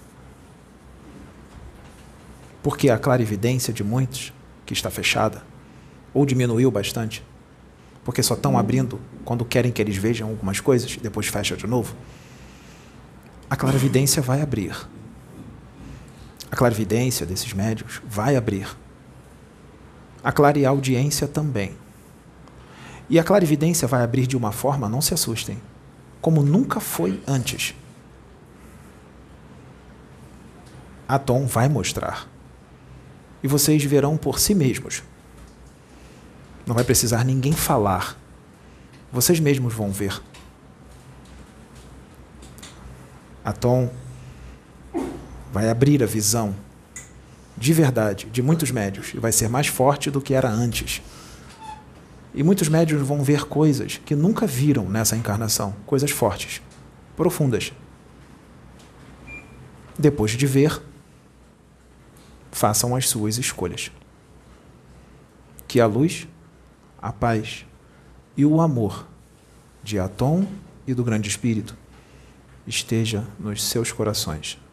Porque a clarividência de muitos, que está fechada, ou diminuiu bastante, porque só estão abrindo quando querem que eles vejam algumas coisas, depois fecha de novo, a clarividência vai abrir. A clarividência desses médiuns vai abrir. A clareaudiência também. E a clarividência vai abrir de uma forma, não se assustem, como nunca foi antes. Atom vai mostrar. E vocês verão por si mesmos. Não vai precisar ninguém falar. Vocês mesmos vão ver. Atom vai abrir a visão de verdade de muitos médiuns e vai ser mais forte do que era antes. E muitos médiuns vão ver coisas que nunca viram nessa encarnação, coisas fortes, profundas. Depois de ver, façam as suas escolhas. Que a luz, a paz e o amor de Atom e do Grande Espírito esteja nos seus corações.